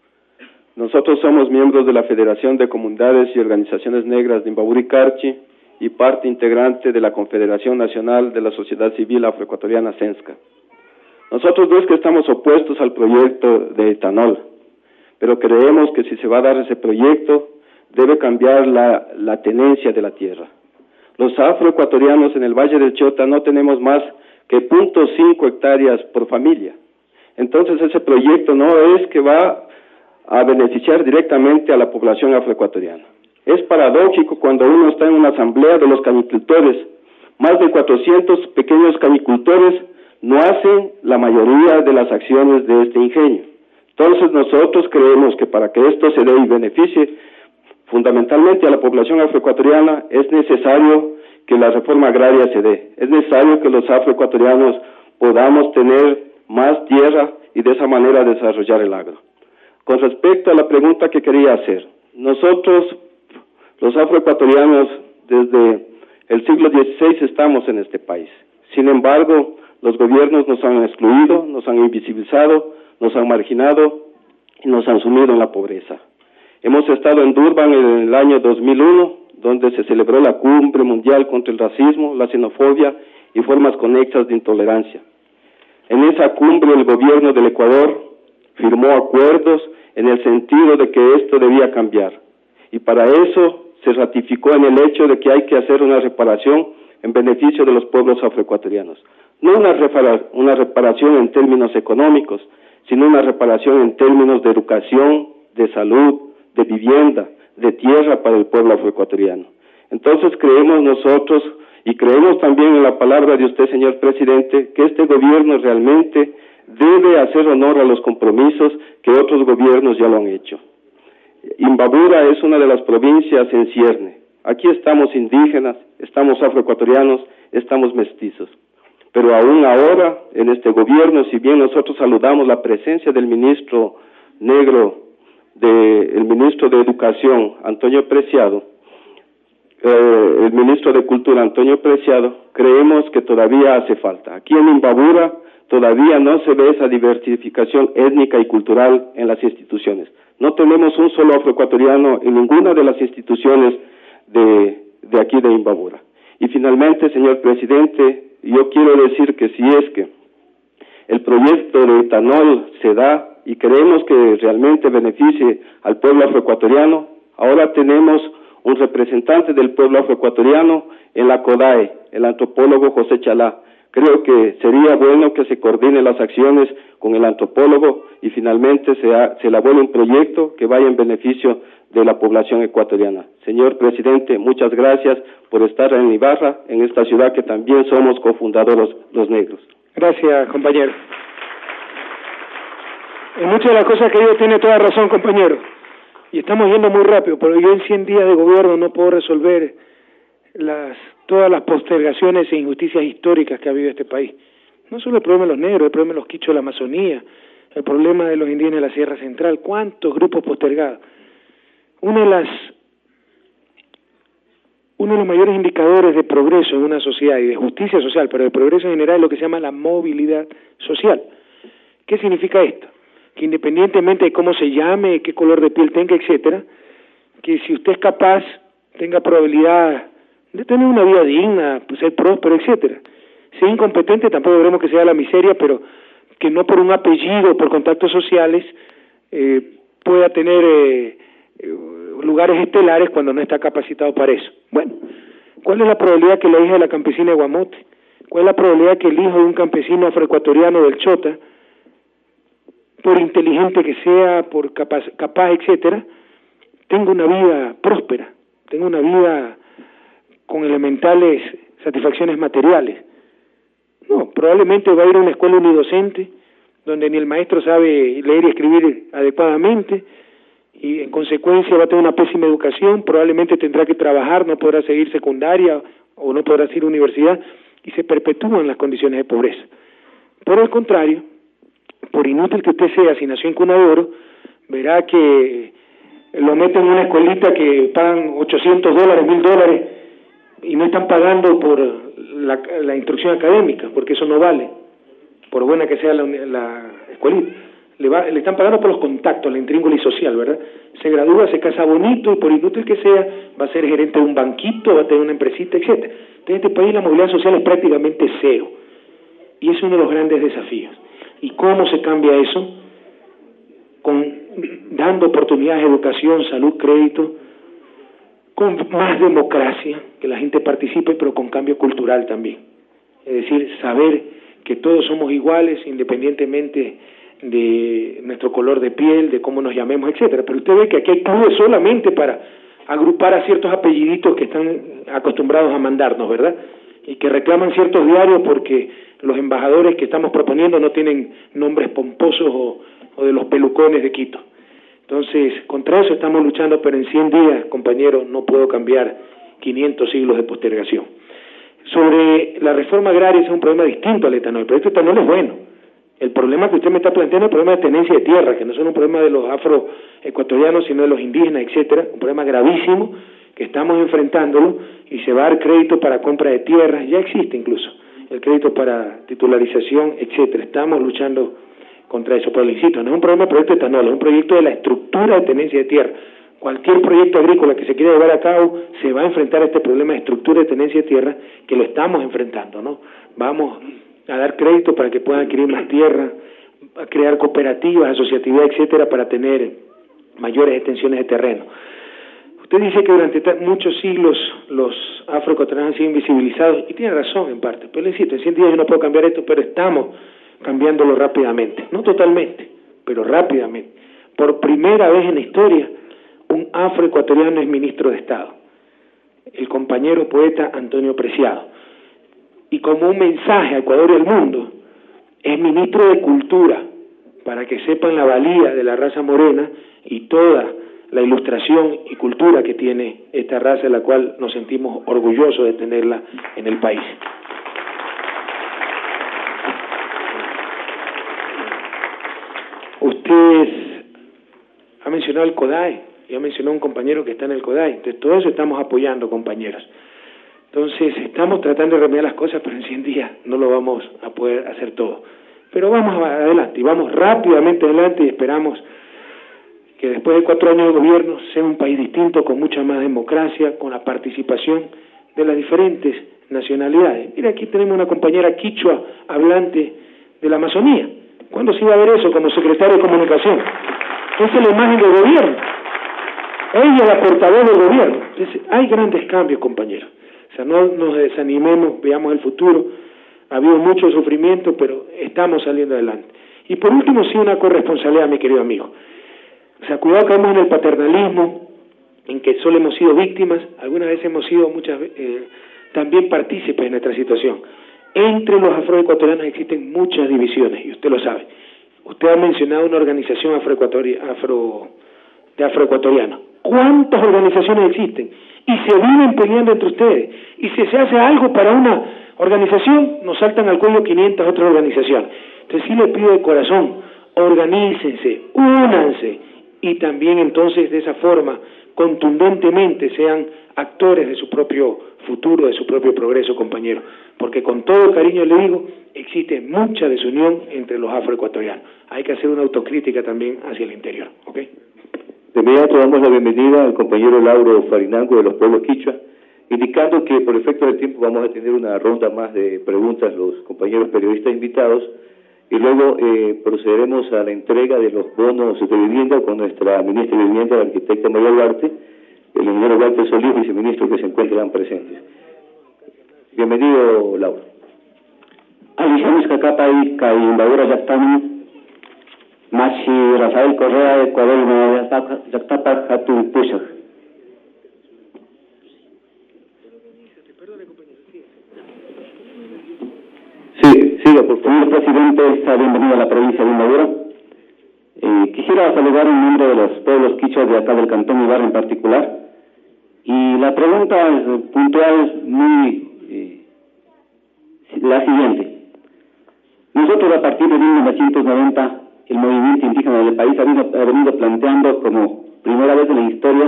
Nosotros somos miembros de la Federación de Comunidades y Organizaciones Negras de Imbabura y Carchi y parte integrante de la Confederación Nacional de la Sociedad Civil Afroecuatoriana CENSCA. Nosotros no es que estamos opuestos al proyecto de etanol, pero creemos que si se va a dar ese proyecto, debe cambiar la, la tenencia de la tierra. Los afroecuatorianos en el Valle del Chota no tenemos más que cero punto cinco hectáreas por familia. Entonces ese proyecto no es que va a beneficiar directamente a la población afroecuatoriana. Es paradójico cuando uno está en una asamblea de los cañicultores, más de cuatrocientos pequeños cañicultores no hacen la mayoría de las acciones de este ingenio. Entonces nosotros creemos que para que esto se dé y beneficie fundamentalmente a la población afroecuatoriana es necesario que la reforma agraria se dé. Es necesario que los afroecuatorianos podamos tener más tierra y de esa manera desarrollar el agro. Con respecto a la pregunta que quería hacer, nosotros, los afroecuatorianos, desde el siglo dieciséis estamos en este país. Sin embargo, los gobiernos nos han excluido, nos han invisibilizado, nos han marginado y nos han sumido en la pobreza. Hemos estado en Durban en el año dos mil uno, donde se celebró la Cumbre Mundial contra el Racismo, la Xenofobia y formas conexas de intolerancia. En esa cumbre el gobierno del Ecuador firmó acuerdos en el sentido de que esto debía cambiar. Y para eso se ratificó en el hecho de que hay que hacer una reparación en beneficio de los pueblos afroecuatorianos. No una, repara, una reparación en términos económicos, sino una reparación en términos de educación, de salud, de vivienda, de tierra para el pueblo afroecuatoriano. Entonces creemos nosotros, y creemos también en la palabra de usted, señor presidente, que este gobierno realmente debe hacer honor a los compromisos que otros gobiernos ya lo han hecho. Imbabura es una de las provincias en cierne. Aquí estamos indígenas, estamos afroecuatorianos, estamos mestizos. Pero aún ahora, en este gobierno, si bien nosotros saludamos la presencia del ministro negro, de, el ministro de Educación, Antonio Preciado, eh, el ministro de Cultura, Antonio Preciado, creemos que todavía hace falta. Aquí en Imbabura todavía no se ve esa diversificación étnica y cultural en las instituciones. No tenemos un solo afroecuatoriano en ninguna de las instituciones de, de aquí de Imbabura. Y finalmente, señor presidente, yo quiero decir que si es que el proyecto de etanol se da y creemos que realmente beneficie al pueblo afroecuatoriano, ahora tenemos un representante del pueblo afroecuatoriano en la CODAE, el antropólogo José Chalá. Creo que sería bueno que se coordinen las acciones con el antropólogo y finalmente se, ha, se elabore un proyecto que vaya en beneficio de la población ecuatoriana. Señor presidente, muchas gracias por estar en Ibarra, en esta ciudad que también somos cofundadores los negros. Gracias, compañero. En muchas de las cosas que digo tiene toda razón, compañero. Y estamos yendo muy rápido, pero yo en cien días de gobierno no puedo resolver las todas las postergaciones e injusticias históricas que ha habido en este país. No solo el problema de los negros, el problema de los quichos de la Amazonía, el problema de los indígenas de la Sierra Central, cuántos grupos postergados. Una de las, uno de los mayores indicadores de progreso en una sociedad y de justicia social, pero de progreso en general, es lo que se llama la movilidad social. ¿Qué significa esto? Que independientemente de cómo se llame, qué color de piel tenga, etcétera, que si usted es capaz, tenga probabilidad de tener una vida digna, pues ser próspero, etcétera. Si es incompetente, tampoco veremos que sea la miseria, pero que no por un apellido, por contactos sociales, eh, pueda tener eh, lugares estelares cuando no está capacitado para eso. Bueno, ¿cuál es la probabilidad que la hija de la campesina de Guamote? ¿Cuál es la probabilidad que el hijo de un campesino afroecuatoriano del Chota, por inteligente que sea, por capaz, capaz etcétera, tenga una vida próspera, tenga una vida con elementales satisfacciones materiales? No, probablemente va a ir a una escuela unidocente, donde ni el maestro sabe leer y escribir adecuadamente, y en consecuencia va a tener una pésima educación, probablemente tendrá que trabajar, no podrá seguir secundaria, o no podrá ir a universidad, y se perpetúan las condiciones de pobreza. Por el contrario, por inútil que usted sea, si nació en cuna de oro, verá que lo meten en una escuelita que pagan ochocientos dólares, mil dólares, y no están pagando por la, la instrucción académica, porque eso no vale. por buena que sea la, la escuelita, le, va, le están pagando por los contactos, la intríngulis social, ¿verdad? Se gradúa, se casa bonito y por inútil que sea, va a ser gerente de un banquito, va a tener una empresita, etcétera. Entonces, en este país la movilidad social es prácticamente cero. Y es uno de los grandes desafíos. ¿Y cómo se cambia eso? Con, dando oportunidades de educación, salud, crédito, con más democracia, que la gente participe, pero con cambio cultural también. Es decir, saber que todos somos iguales independientemente de nuestro color de piel, de cómo nos llamemos, etcétera. Pero usted ve que aquí hay clubes solamente para agrupar a ciertos apelliditos que están acostumbrados a mandarnos, ¿verdad? Y que reclaman ciertos diarios porque los embajadores que estamos proponiendo no tienen nombres pomposos o, o de los pelucones de Quito. Entonces, contra eso estamos luchando, pero en cien días, compañeros, no puedo cambiar quinientos siglos de postergación. Sobre la reforma agraria, es un problema distinto al etanol. El proyecto de etanol es bueno. El problema que usted me está planteando es el problema de tenencia de tierra, que no son un problema de los afroecuatorianos, sino de los indígenas, etcétera. Un problema gravísimo que estamos enfrentándolo y se va a dar crédito para compra de tierras, ya existe incluso el crédito para titularización, etcétera. Estamos luchando contra eso, pero le insisto, no es un problema del proyecto de etanol, es un proyecto de la estructura de tenencia de tierra. Cualquier proyecto agrícola que se quiera llevar a cabo se va a enfrentar a este problema de estructura de tenencia de tierra que lo estamos enfrentando, ¿no? Vamos a dar crédito para que puedan adquirir más tierra, a crear cooperativas, asociatividad, etcétera, para tener mayores extensiones de terreno. Usted dice que durante muchos siglos los afroecuatorianos han sido invisibilizados, y tiene razón en parte, pero le insisto, en cien días yo no puedo cambiar esto, pero estamos cambiándolo rápidamente, no totalmente, pero rápidamente. Por primera vez en la historia, un afroecuatoriano es ministro de Estado, el compañero poeta Antonio Preciado. Y como un mensaje a Ecuador y al mundo, es ministro de Cultura, para que sepan la valía de la raza morena y toda la ilustración y cultura que tiene esta raza, de la cual nos sentimos orgullosos de tenerla en el país. Usted ha mencionado el CODAE, y ha mencionado un compañero que está en el CODAE, entonces todo eso estamos apoyando, compañeros. Entonces estamos tratando de remediar las cosas, pero en cien días no lo vamos a poder hacer todo. Pero vamos adelante, y vamos rápidamente adelante, y esperamos que después de cuatro años de gobierno sea un país distinto, con mucha más democracia, con la participación de las diferentes nacionalidades. Mira, aquí tenemos una compañera quichua hablante de la Amazonía. ¿Cuándo se iba a ver eso como secretaria de Comunicación? Esa es la imagen del gobierno. Ella es la portavoz del gobierno. Entonces, hay grandes cambios, compañeros. O sea, no nos desanimemos, veamos el futuro. Ha habido mucho sufrimiento, pero estamos saliendo adelante. Y por último, sí, una corresponsabilidad, mi querido amigo. O sea, cuidado que caemos en el paternalismo, en que solo hemos sido víctimas, algunas veces hemos sido muchas eh, también partícipes en nuestra situación. Entre los afroecuatorianos existen muchas divisiones, y usted lo sabe. Usted ha mencionado una organización afroecuatoriana, afro, de afroecuatorianos. ¿Cuántas organizaciones existen? Y se viven peleando entre ustedes. Y si se hace algo para una organización, nos saltan al cuello quinientas otras organizaciones. Entonces sí le pido de corazón, organícense, únanse, y también entonces de esa forma, contundentemente, sean actores de su propio futuro, de su propio progreso, compañero. Porque con todo cariño le digo, existe mucha desunión entre los afroecuatorianos. Hay que hacer una autocrítica también hacia el interior, ¿ok? De inmediato damos la bienvenida al compañero Lauro Farinango de los pueblos quichua, indicando que por efecto del tiempo vamos a tener una ronda más de preguntas los compañeros periodistas invitados, y luego eh, procederemos a la entrega de los bonos de vivienda con nuestra ministra de Vivienda, la arquitecta María Duarte, el ingeniero Walter Solís, viceministro, que se encuentran presentes. Bienvenido, Lauro. Alicianos Cacapay, Caimbadura Yactami, Machi Rafael Correa, Ecuador, Yactapa, Hatun Pushak. Sí, siga, por favor. Señor presidente, está bienvenido a la provincia de Imbabura. Eh, quisiera saludar en nombre de los pueblos quichuas de acá del Cantón Ibarra en particular. Y la pregunta es puntual, muy eh, la siguiente. Nosotros a partir de mil novecientos noventa, el movimiento indígena del país ha venido, ha venido planteando como primera vez en la historia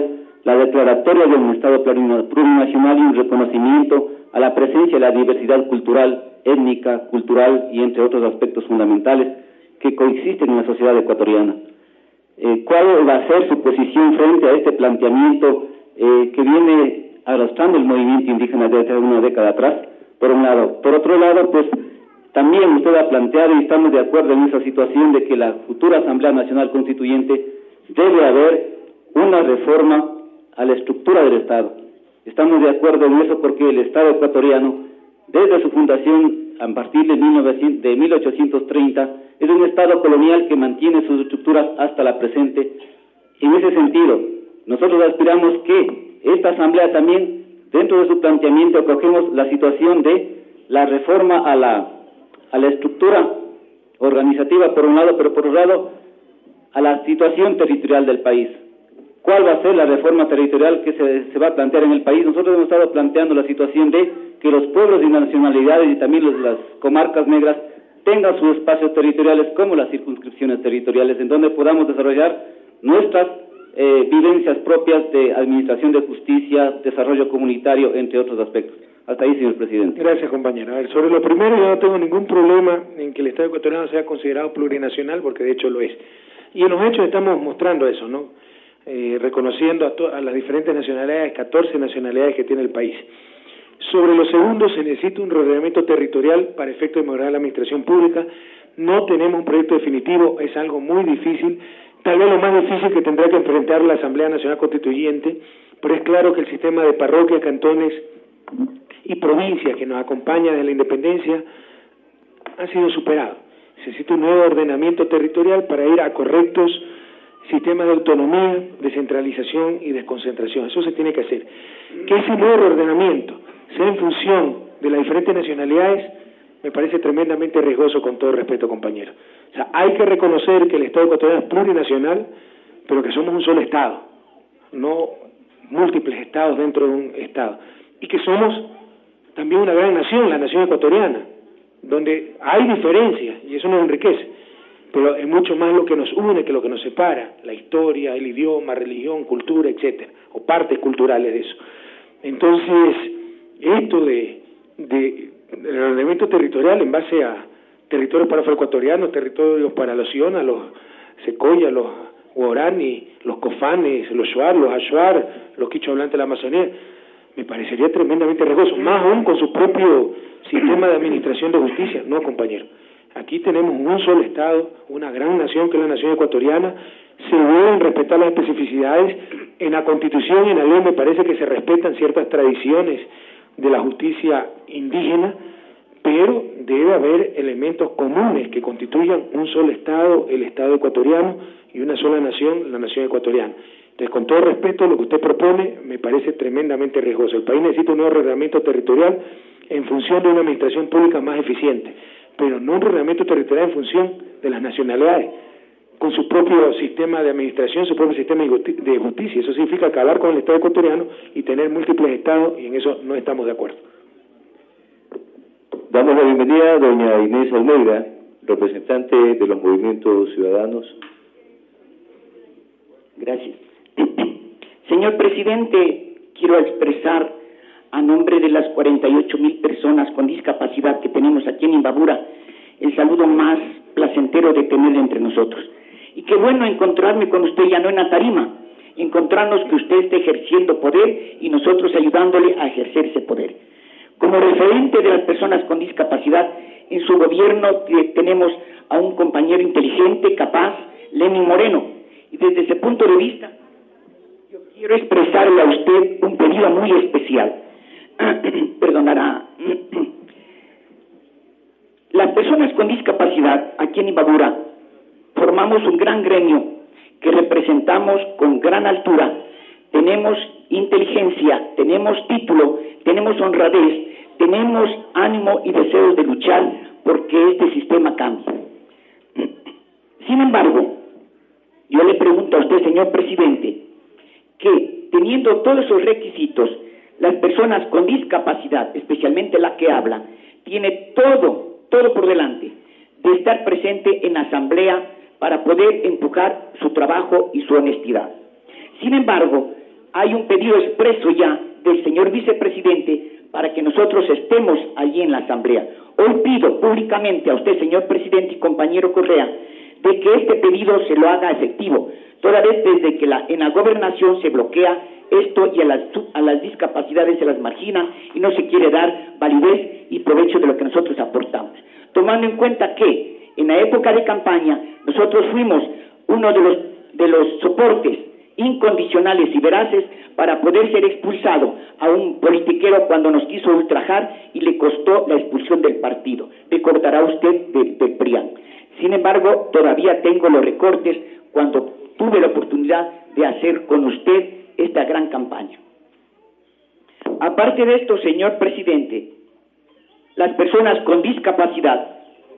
la declaratoria de un Estado plurinacional y un reconocimiento a la presencia de la diversidad cultural, étnica, cultural y entre otros aspectos fundamentales que coexisten en la sociedad ecuatoriana. Eh, ¿Cuál va a ser su posición frente a este planteamiento eh, que viene arrastrando el movimiento indígena desde una década atrás, por un lado? Por otro lado, pues, también usted ha planteado y estamos de acuerdo en esa situación de que la futura Asamblea Nacional Constituyente debe haber una reforma a la estructura del Estado. Estamos de acuerdo en eso porque el Estado ecuatoriano, desde su fundación a partir de mil ochocientos treinta, es un Estado colonial que mantiene sus estructuras hasta la presente. En ese sentido, nosotros aspiramos que esta Asamblea también, dentro de su planteamiento, acogemos la situación de la reforma a la, a la estructura organizativa por un lado, pero por otro lado, a la situación territorial del país. ¿Cuál va a ser la reforma territorial que se, se va a plantear en el país? Nosotros hemos estado planteando la situación de que los pueblos y nacionalidades y también los, las comarcas negras tengan sus espacios territoriales como las circunscripciones territoriales, en donde podamos desarrollar nuestras eh, vivencias propias de administración de justicia, desarrollo comunitario, entre otros aspectos. Hasta ahí, señor presidente. Gracias, compañero. A ver, sobre lo primero, yo no tengo ningún problema en que el Estado ecuatoriano sea considerado plurinacional, porque de hecho lo es. Y en los hechos estamos mostrando eso, ¿no? Eh, reconociendo a, a las diferentes nacionalidades, catorce nacionalidades que tiene el país. Sobre lo segundo, se necesita un reordenamiento territorial para efecto de mejorar la administración pública. No tenemos un proyecto definitivo, es algo muy difícil, tal vez lo más difícil que tendrá que enfrentar la Asamblea Nacional Constituyente, pero es claro que el sistema de parroquias, cantones y provincias que nos acompaña desde la independencia ha sido superado. Se necesita un nuevo ordenamiento territorial para ir a correctos sistemas de autonomía, descentralización y desconcentración. Eso se tiene que hacer. Que ese nuevo ordenamiento sea en función de las diferentes nacionalidades me parece tremendamente riesgoso, con todo respeto, compañero. O sea, hay que reconocer que el Estado ecuatoriano es plurinacional, pero que somos un solo Estado, no múltiples Estados dentro de un Estado. Y que somos también una gran nación, la nación ecuatoriana, donde hay diferencias, y eso nos enriquece. Pero es mucho más lo que nos une que lo que nos separa, la historia, el idioma, religión, cultura, etcétera, o partes culturales de eso. Entonces, esto de, de, del ordenamiento territorial en base a territorios para afroecuatorianos, territorios para los Sionas, los Secoya, los Guarani, los Cofanes, los Shuar, los Ashuar, los quichua hablantes de la Amazonía, me parecería tremendamente riesgoso, más aún con su propio sistema de administración de justicia. No, compañero. Aquí tenemos un solo Estado, una gran nación que es la nación ecuatoriana. Se deben respetar las especificidades. En la Constitución y en la ley me parece que se respetan ciertas tradiciones de la justicia indígena, pero debe haber elementos comunes que constituyan un solo Estado, el Estado ecuatoriano, y una sola nación, la nación ecuatoriana. Entonces, con todo respeto, lo que usted propone me parece tremendamente riesgoso. El país necesita un nuevo ordenamiento territorial en función de una administración pública más eficiente, pero no un ordenamiento territorial en función de las nacionalidades, con su propio sistema de administración, su propio sistema de justicia. Eso significa acabar con el Estado ecuatoriano y tener múltiples Estados, y en eso no estamos de acuerdo. Damos la bienvenida a doña Inés Almeida, representante de los movimientos ciudadanos. Gracias. Señor presidente, quiero expresar a nombre de las cuarenta y ocho mil personas con discapacidad que tenemos aquí en Imbabura el saludo más placentero de tener entre nosotros. Y qué bueno encontrarme con usted ya no en la tarima, encontrarnos que usted esté ejerciendo poder y nosotros ayudándole a ejercer ese poder. Como referente de las personas con discapacidad, en su gobierno tenemos a un compañero inteligente, capaz, Lenín Moreno. Y desde ese punto de vista, yo quiero expresarle a usted un pedido muy especial. Perdonará. Las personas con discapacidad aquí en Imbabura formamos un gran gremio que representamos con gran altura. Tenemos inteligencia, tenemos título, tenemos honradez, tenemos ánimo y deseos de luchar porque este sistema cambie. Sin embargo, yo le pregunto a usted, señor presidente, que teniendo todos esos requisitos, las personas con discapacidad, especialmente la que habla, tiene todo, todo por delante de estar presente en la asamblea para poder empujar su trabajo y su honestidad. Sin embargo, hay un pedido expreso ya del señor vicepresidente para que nosotros estemos allí en la Asamblea. Hoy pido públicamente a usted, señor presidente y compañero Correa, de que este pedido se lo haga efectivo, toda vez desde que la, en la gobernación se bloquea esto y a las, a las discapacidades se las margina y no se quiere dar validez y provecho de lo que nosotros aportamos. Tomando en cuenta que en la época de campaña nosotros fuimos uno de los, de los soportes incondicionales y veraces para poder ser expulsado a un politiquero cuando nos quiso ultrajar y le costó la expulsión del partido. Recordará usted del, del P R I A N. Sin embargo, todavía tengo los recortes cuando tuve la oportunidad de hacer con usted esta gran campaña. Aparte de esto, señor presidente, las personas con discapacidad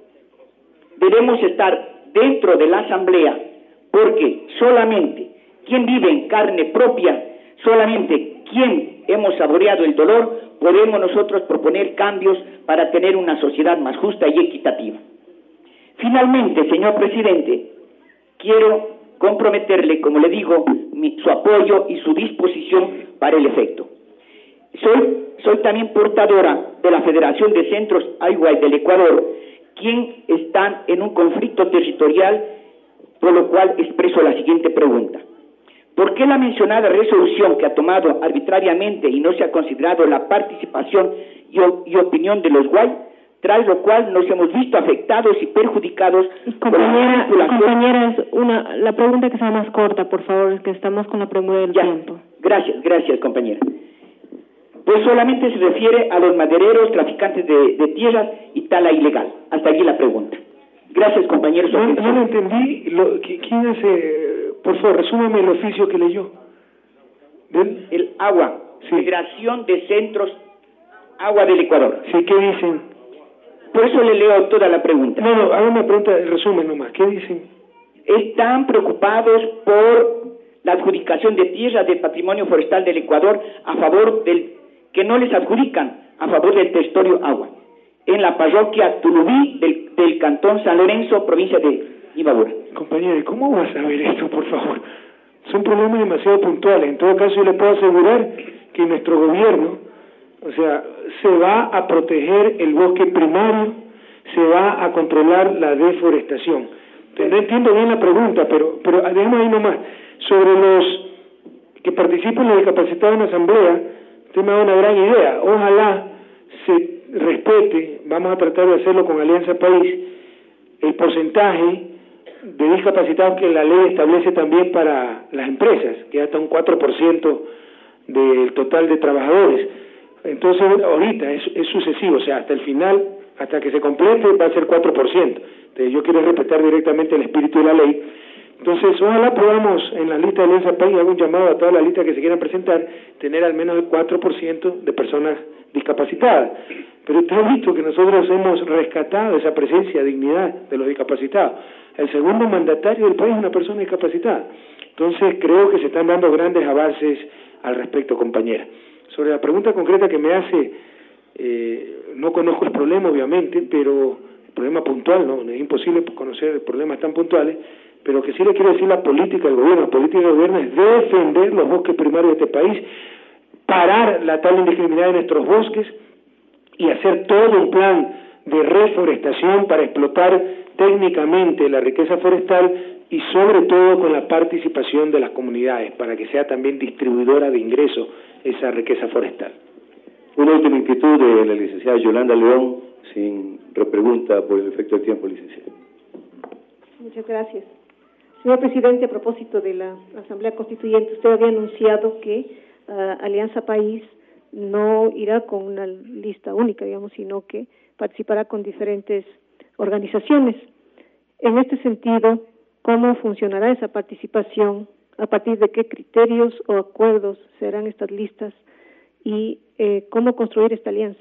debemos estar dentro de la Asamblea porque solamente quien vive en carne propia, solamente quien hemos saboreado el dolor, podemos nosotros proponer cambios para tener una sociedad más justa y equitativa. Finalmente, señor presidente, quiero comprometerle, como le digo, mi, su apoyo y su disposición para el efecto. Soy, soy también portadora de la Federación de Centros Aiguay del Ecuador, quien están en un conflicto territorial, por lo cual expreso la siguiente pregunta. ¿Por qué la mencionada resolución que ha tomado arbitrariamente y no se ha considerado la participación y, y opinión de los Guay, tras lo cual nos hemos visto afectados y perjudicados? Compañera, por la compañeras, una, la pregunta que sea más corta, por favor, que estamos con la premura del ya, tiempo. Gracias, gracias, compañera. Pues solamente se refiere a los madereros, traficantes de, de tierras y tala ilegal. Hasta allí la pregunta. Gracias, compañeros. No, no lo entendí. Lo, ¿Quién hace...? Por favor, resúmame el oficio que leyó. ¿Del? El agua, sí. Federación de Centros Agua del Ecuador. Sí, ¿qué dicen? Por eso le leo toda la pregunta. No, no, haga una pregunta, el resumen nomás. ¿Qué dicen? Están preocupados por la adjudicación de tierras del patrimonio forestal del Ecuador a favor del que no les adjudican a favor del territorio agua en la parroquia Tulubí del, del cantón San Lorenzo, provincia de Imbabura. Compañero, ¿cómo vas a saber esto, por favor? Son problemas demasiado puntuales. En todo caso, yo le puedo asegurar que nuestro gobierno, o sea, se va a proteger el bosque primario, se va a controlar la deforestación. Entonces, no entiendo bien la pregunta, pero, pero dejemos ahí nomás. Sobre los que participan los discapacitados en la asamblea, usted me da una gran idea. Ojalá se respete, vamos a tratar de hacerlo con Alianza País, el porcentaje de discapacitados que la ley establece también para las empresas, que es hasta un cuatro por ciento del total de trabajadores. Entonces, ahorita es, es sucesivo, o sea, hasta el final, hasta que se complete, va a ser cuatro por ciento. Entonces, yo quiero respetar directamente el espíritu de la ley. Entonces, ojalá podamos, en la lista de Alianza País, hago un llamado a todas las listas que se quieran presentar, tener al menos el cuatro por ciento de personas discapacitadas. Pero usted ha visto que nosotros hemos rescatado esa presencia, dignidad de los discapacitados. El segundo mandatario del país es una persona discapacitada. Entonces, creo que se están dando grandes avances al respecto, compañera. Sobre la pregunta concreta que me hace, eh, no conozco el problema, obviamente, pero el problema puntual, no, es imposible conocer problemas tan puntuales, pero que sí le quiero decir la política del gobierno. La política del gobierno es defender los bosques primarios de este país, parar la tala indiscriminada de nuestros bosques y hacer todo un plan de reforestación para explotar técnicamente la riqueza forestal y sobre todo con la participación de las comunidades para que sea también distribuidora de ingresos esa riqueza forestal. Una última inquietud de la licenciada Yolanda León, sin repregunta por el efecto del tiempo, licenciada. Muchas gracias. Señor presidente, a propósito de la Asamblea Constituyente, usted había anunciado que uh, Alianza País no irá con una lista única, digamos, sino que participará con diferentes organizaciones. En este sentido, ¿cómo funcionará esa participación? ¿A partir de qué criterios o acuerdos serán estas listas? ¿Y eh, cómo construir esta alianza?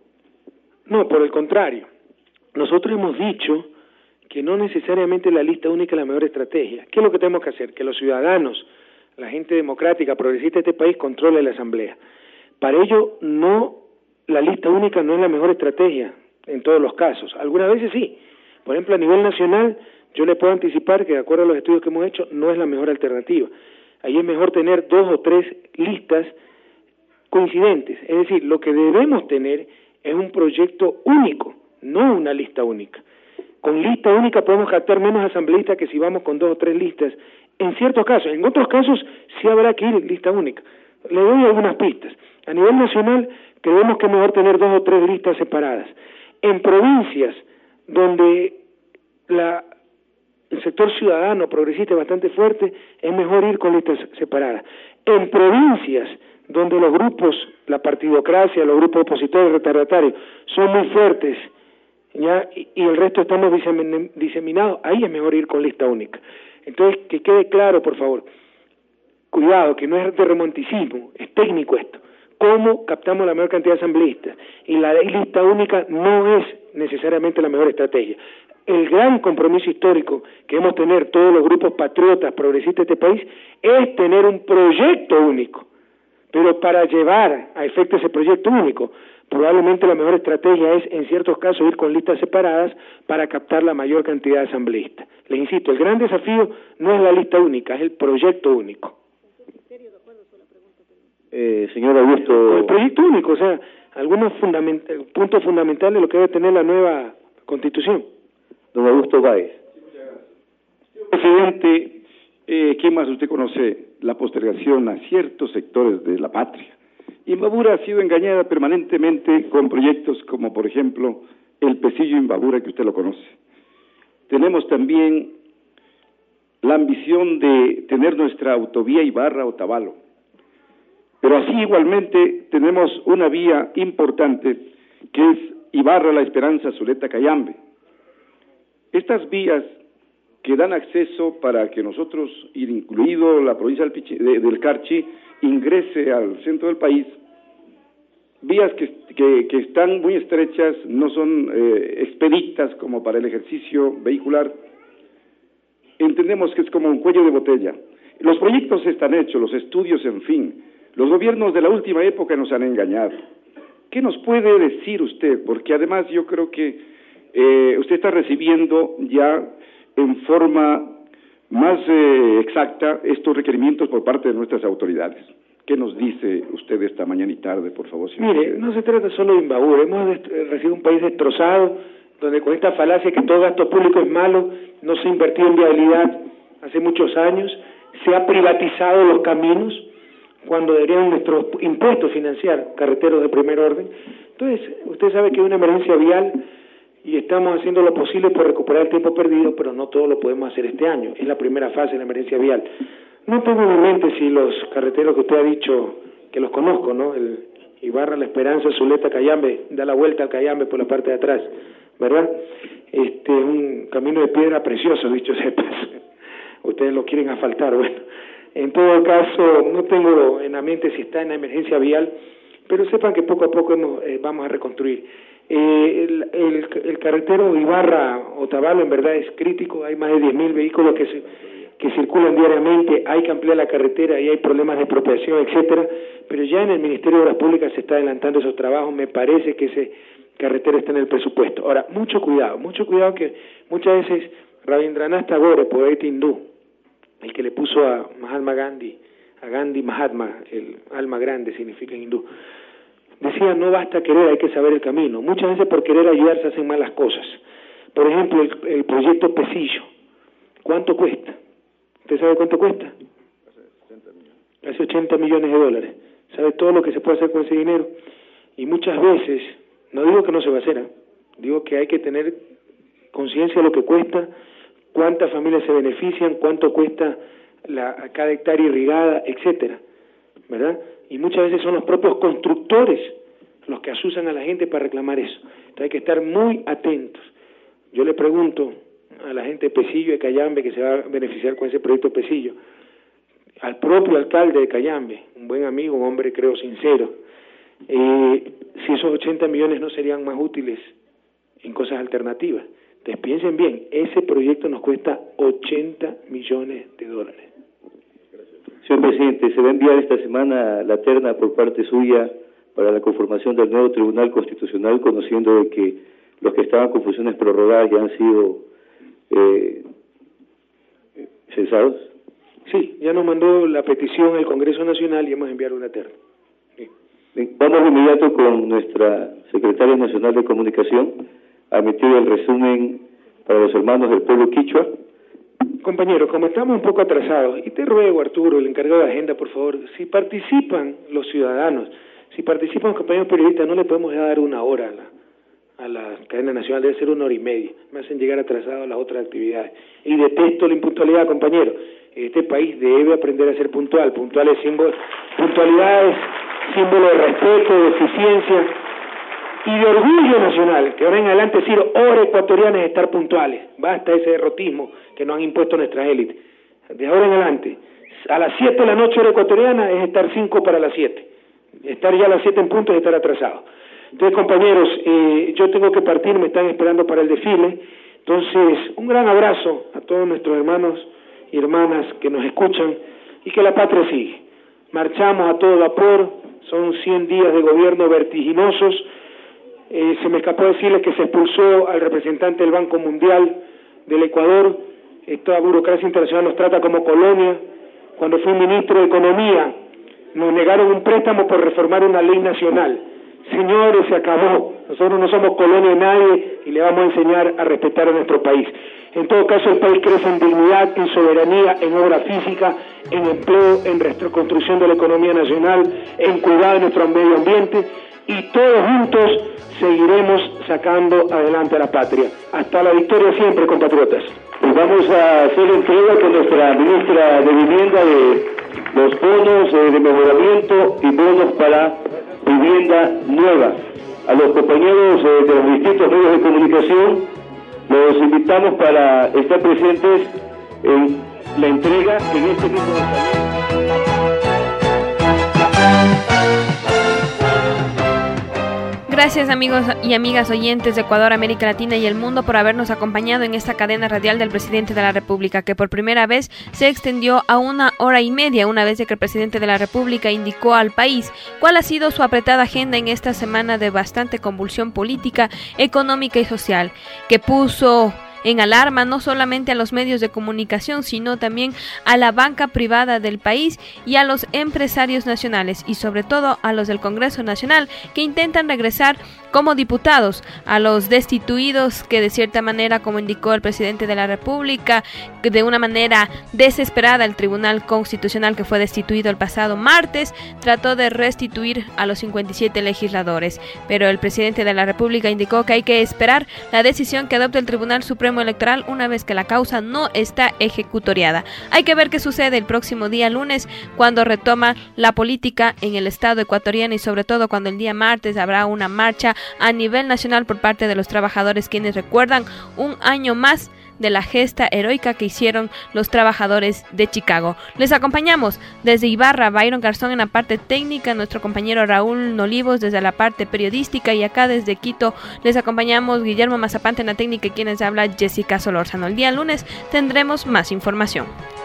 No, por el contrario. Nosotros hemos dicho que no necesariamente la lista única es la mejor estrategia. ¿Qué es lo que tenemos que hacer? Que los ciudadanos, la gente democrática, progresista de este país, controle la asamblea. Para ello, no, la lista única no es la mejor estrategia en todos los casos. Algunas veces sí. Por ejemplo, a nivel nacional, yo le puedo anticipar que, de acuerdo a los estudios que hemos hecho, no es la mejor alternativa. Ahí es mejor tener dos o tres listas coincidentes. Es decir, lo que debemos tener es un proyecto único, no una lista única. Con lista única podemos captar menos asambleístas que si vamos con dos o tres listas. En ciertos casos, en otros casos sí habrá que ir lista única. Le doy algunas pistas. A nivel nacional creemos que es mejor tener dos o tres listas separadas. En provincias donde la, el sector ciudadano progresista es bastante fuerte, es mejor ir con listas separadas. En provincias donde los grupos, la partidocracia, los grupos opositores retardatarios son muy fuertes, ¿ya? Y, y el resto estamos disemin, diseminados, ahí es mejor ir con lista única. Entonces, que quede claro, por favor, cuidado, que no es de romanticismo, es técnico esto. ¿Cómo captamos la mayor cantidad de asambleístas? Y la lista única no es necesariamente la mejor estrategia. El gran compromiso histórico que debemos tener todos los grupos patriotas, progresistas de este país, es tener un proyecto único. Pero para llevar a efecto ese proyecto único, probablemente la mejor estrategia es, en ciertos casos, ir con listas separadas para captar la mayor cantidad de asambleístas. Le insisto, el gran desafío no es la lista única, es el proyecto único. Eh, señor Augusto... El proyecto único, o sea, algunos fundament puntos fundamentales de lo que debe tener la nueva Constitución. Don Augusto Báez. Presidente, eh, ¿qué más usted conoce? La postergación a ciertos sectores de la patria. Imbabura ha sido engañada permanentemente con proyectos como, por ejemplo, el Pesillo Imbabura, que usted lo conoce. Tenemos también la ambición de tener nuestra autovía Ibarra-Otavalo. Pero así igualmente tenemos una vía importante que es Ibarra-La Esperanza-Zuleta-Cayambe. Estas vías que dan acceso para que nosotros, incluido la provincia del, Pichi, de, del Carchi, ingrese al centro del país, vías que, que, que están muy estrechas, no son eh, expeditas como para el ejercicio vehicular, entendemos que es como un cuello de botella. Los proyectos están hechos, los estudios, en fin. Los gobiernos de la última época nos han engañado. ¿Qué nos puede decir usted? Porque además yo creo que eh, usted está recibiendo ya en forma más eh, exacta estos requerimientos por parte de nuestras autoridades. ¿Qué nos dice usted esta mañana y tarde, por favor? Señor? Mire, no se trata solo de Imbabura. Hemos recibido un país destrozado, donde con esta falacia que todo gasto público es malo, no se ha invertido en vialidad hace muchos años, se ha privatizado los caminos, cuando deberían nuestros impuestos financiar carreteros de primer orden. Entonces, usted sabe que hay una emergencia vial y estamos haciendo lo posible por recuperar el tiempo perdido, pero no todo lo podemos hacer este año. Es la primera fase de la emergencia vial. No tengo en mente si los carreteros que usted ha dicho, que los conozco, ¿no? El Ibarra, La Esperanza, Zuleta, Cayambe, da la vuelta al Cayambe por la parte de atrás, ¿verdad? Este, un camino de piedra precioso, dicho sea de paso. Ustedes lo quieren asfaltar, bueno. En todo caso, no tengo en la mente si está en la emergencia vial, pero sepan que poco a poco hemos, eh, vamos a reconstruir. Eh, el, el, el carretero Ibarra-Otavalo en verdad es crítico, hay más de diez mil vehículos que, se, que circulan diariamente, hay que ampliar la carretera y hay problemas de expropiación, etcétera, pero ya en el Ministerio de Obras Públicas se está adelantando esos trabajos, me parece que ese carretero está en el presupuesto. Ahora, mucho cuidado, mucho cuidado que muchas veces Rabindranath Tagore, poeta hindú, el que le puso a Mahatma Gandhi, a Gandhi Mahatma, el alma grande significa en hindú, decía, no basta querer, hay que saber el camino. Muchas veces por querer ayudar se hacen malas cosas. Por ejemplo, el, el proyecto Pesillo, ¿cuánto cuesta? ¿Usted sabe cuánto cuesta? Hace ochenta millones de dólares. ¿Sabe todo lo que se puede hacer con ese dinero? Y muchas veces, no digo que no se va a hacer, ¿eh? Digo que hay que tener conciencia de lo que cuesta, cuántas familias se benefician, cuánto cuesta la, cada hectárea irrigada, etcétera, ¿verdad? Y muchas veces son los propios constructores los que asusan a la gente para reclamar eso. Entonces hay que estar muy atentos. Yo le pregunto a la gente de Pesillo, de Cayambe, que se va a beneficiar con ese proyecto Pesillo, al propio alcalde de Cayambe, un buen amigo, un hombre creo sincero, eh, si esos ochenta millones no serían más útiles en cosas alternativas. Entonces piensen bien, ese proyecto nos cuesta ochenta millones de dólares. Señor presidente, se va a enviar esta semana la terna por parte suya para la conformación del nuevo Tribunal Constitucional, conociendo de que los que estaban con funciones prorrogadas ya han sido eh, cesados. Sí, ya nos mandó la petición al Congreso Nacional y hemos enviado una terna. Sí. Vamos de inmediato con nuestra Secretaria Nacional de Comunicación a emitir el resumen para los hermanos del pueblo quichua. Compañeros, como estamos un poco atrasados, y te ruego, Arturo, el encargado de agenda, por favor, si participan los ciudadanos, si participan los compañeros periodistas, no le podemos dar una hora a la, a la cadena nacional, debe ser una hora y media, me hacen llegar atrasados a las otras actividades. Y detesto la impuntualidad, compañeros. Este país debe aprender a ser puntual, puntual es símbolo, puntualidad es símbolo de respeto, de eficiencia y de orgullo nacional, que ahora en adelante decir hora ecuatoriana es estar puntuales, basta ese derrotismo que nos han impuesto nuestras élites. De ahora en adelante, a las siete de la noche hora ecuatoriana es estar cinco para las siete, estar ya a las siete en punto es estar atrasado. Entonces, compañeros, eh, yo tengo que partir, me están esperando para el desfile, entonces un gran abrazo a todos nuestros hermanos y hermanas que nos escuchan y que la patria sigue. Marchamos a todo vapor, son cien días de gobierno vertiginosos. Eh, se me escapó decirles que se expulsó al representante del Banco Mundial del Ecuador. Esta burocracia internacional nos trata como colonia. Cuando fui ministro de Economía nos negaron un préstamo por reformar una ley nacional. Señores, se acabó. Nosotros no somos colonia de nadie y le vamos a enseñar a respetar a nuestro país. En todo caso, el país crece en dignidad, en soberanía, en obra física, en empleo, en reconstrucción de la economía nacional, en cuidado de nuestro medio ambiente, y todos juntos seguiremos sacando adelante a la patria. Hasta la victoria siempre, compatriotas. Pues vamos a hacer entrega con nuestra ministra de Vivienda de los bonos eh, de mejoramiento y bonos para vivienda nueva. A los compañeros eh, de los distintos medios de comunicación los invitamos para estar presentes en la entrega en este mismo salón. Gracias, amigos y amigas oyentes de Ecuador, América Latina y el mundo, por habernos acompañado en esta cadena radial del presidente de la República, que por primera vez se extendió a una hora y media, una vez de que el presidente de la República indicó al país cuál ha sido su apretada agenda en esta semana de bastante convulsión política, económica y social, que puso en alarma no solamente a los medios de comunicación, sino también a la banca privada del país y a los empresarios nacionales, y sobre todo a los del Congreso Nacional, que intentan regresar como diputados, a los destituidos que de cierta manera, como indicó el presidente de la República, de una manera desesperada el Tribunal Constitucional, que fue destituido el pasado martes, trató de restituir a los cincuenta y siete legisladores, pero el presidente de la República indicó que hay que esperar la decisión que adopte el Tribunal Supremo Electoral una vez que la causa no está ejecutoriada. Hay que ver qué sucede el próximo día lunes, cuando retoma la política en el estado ecuatoriano, y sobre todo cuando el día martes habrá una marcha a nivel nacional por parte de los trabajadores, quienes recuerdan un año más de la gesta heroica que hicieron los trabajadores de Chicago. Les acompañamos desde Ibarra, Byron Garzón en la parte técnica, nuestro compañero Raúl Nolivos desde la parte periodística, y acá desde Quito les acompañamos Guillermo Mazapante en la técnica, y quienes habla Jessica Solórzano. El día lunes tendremos más información.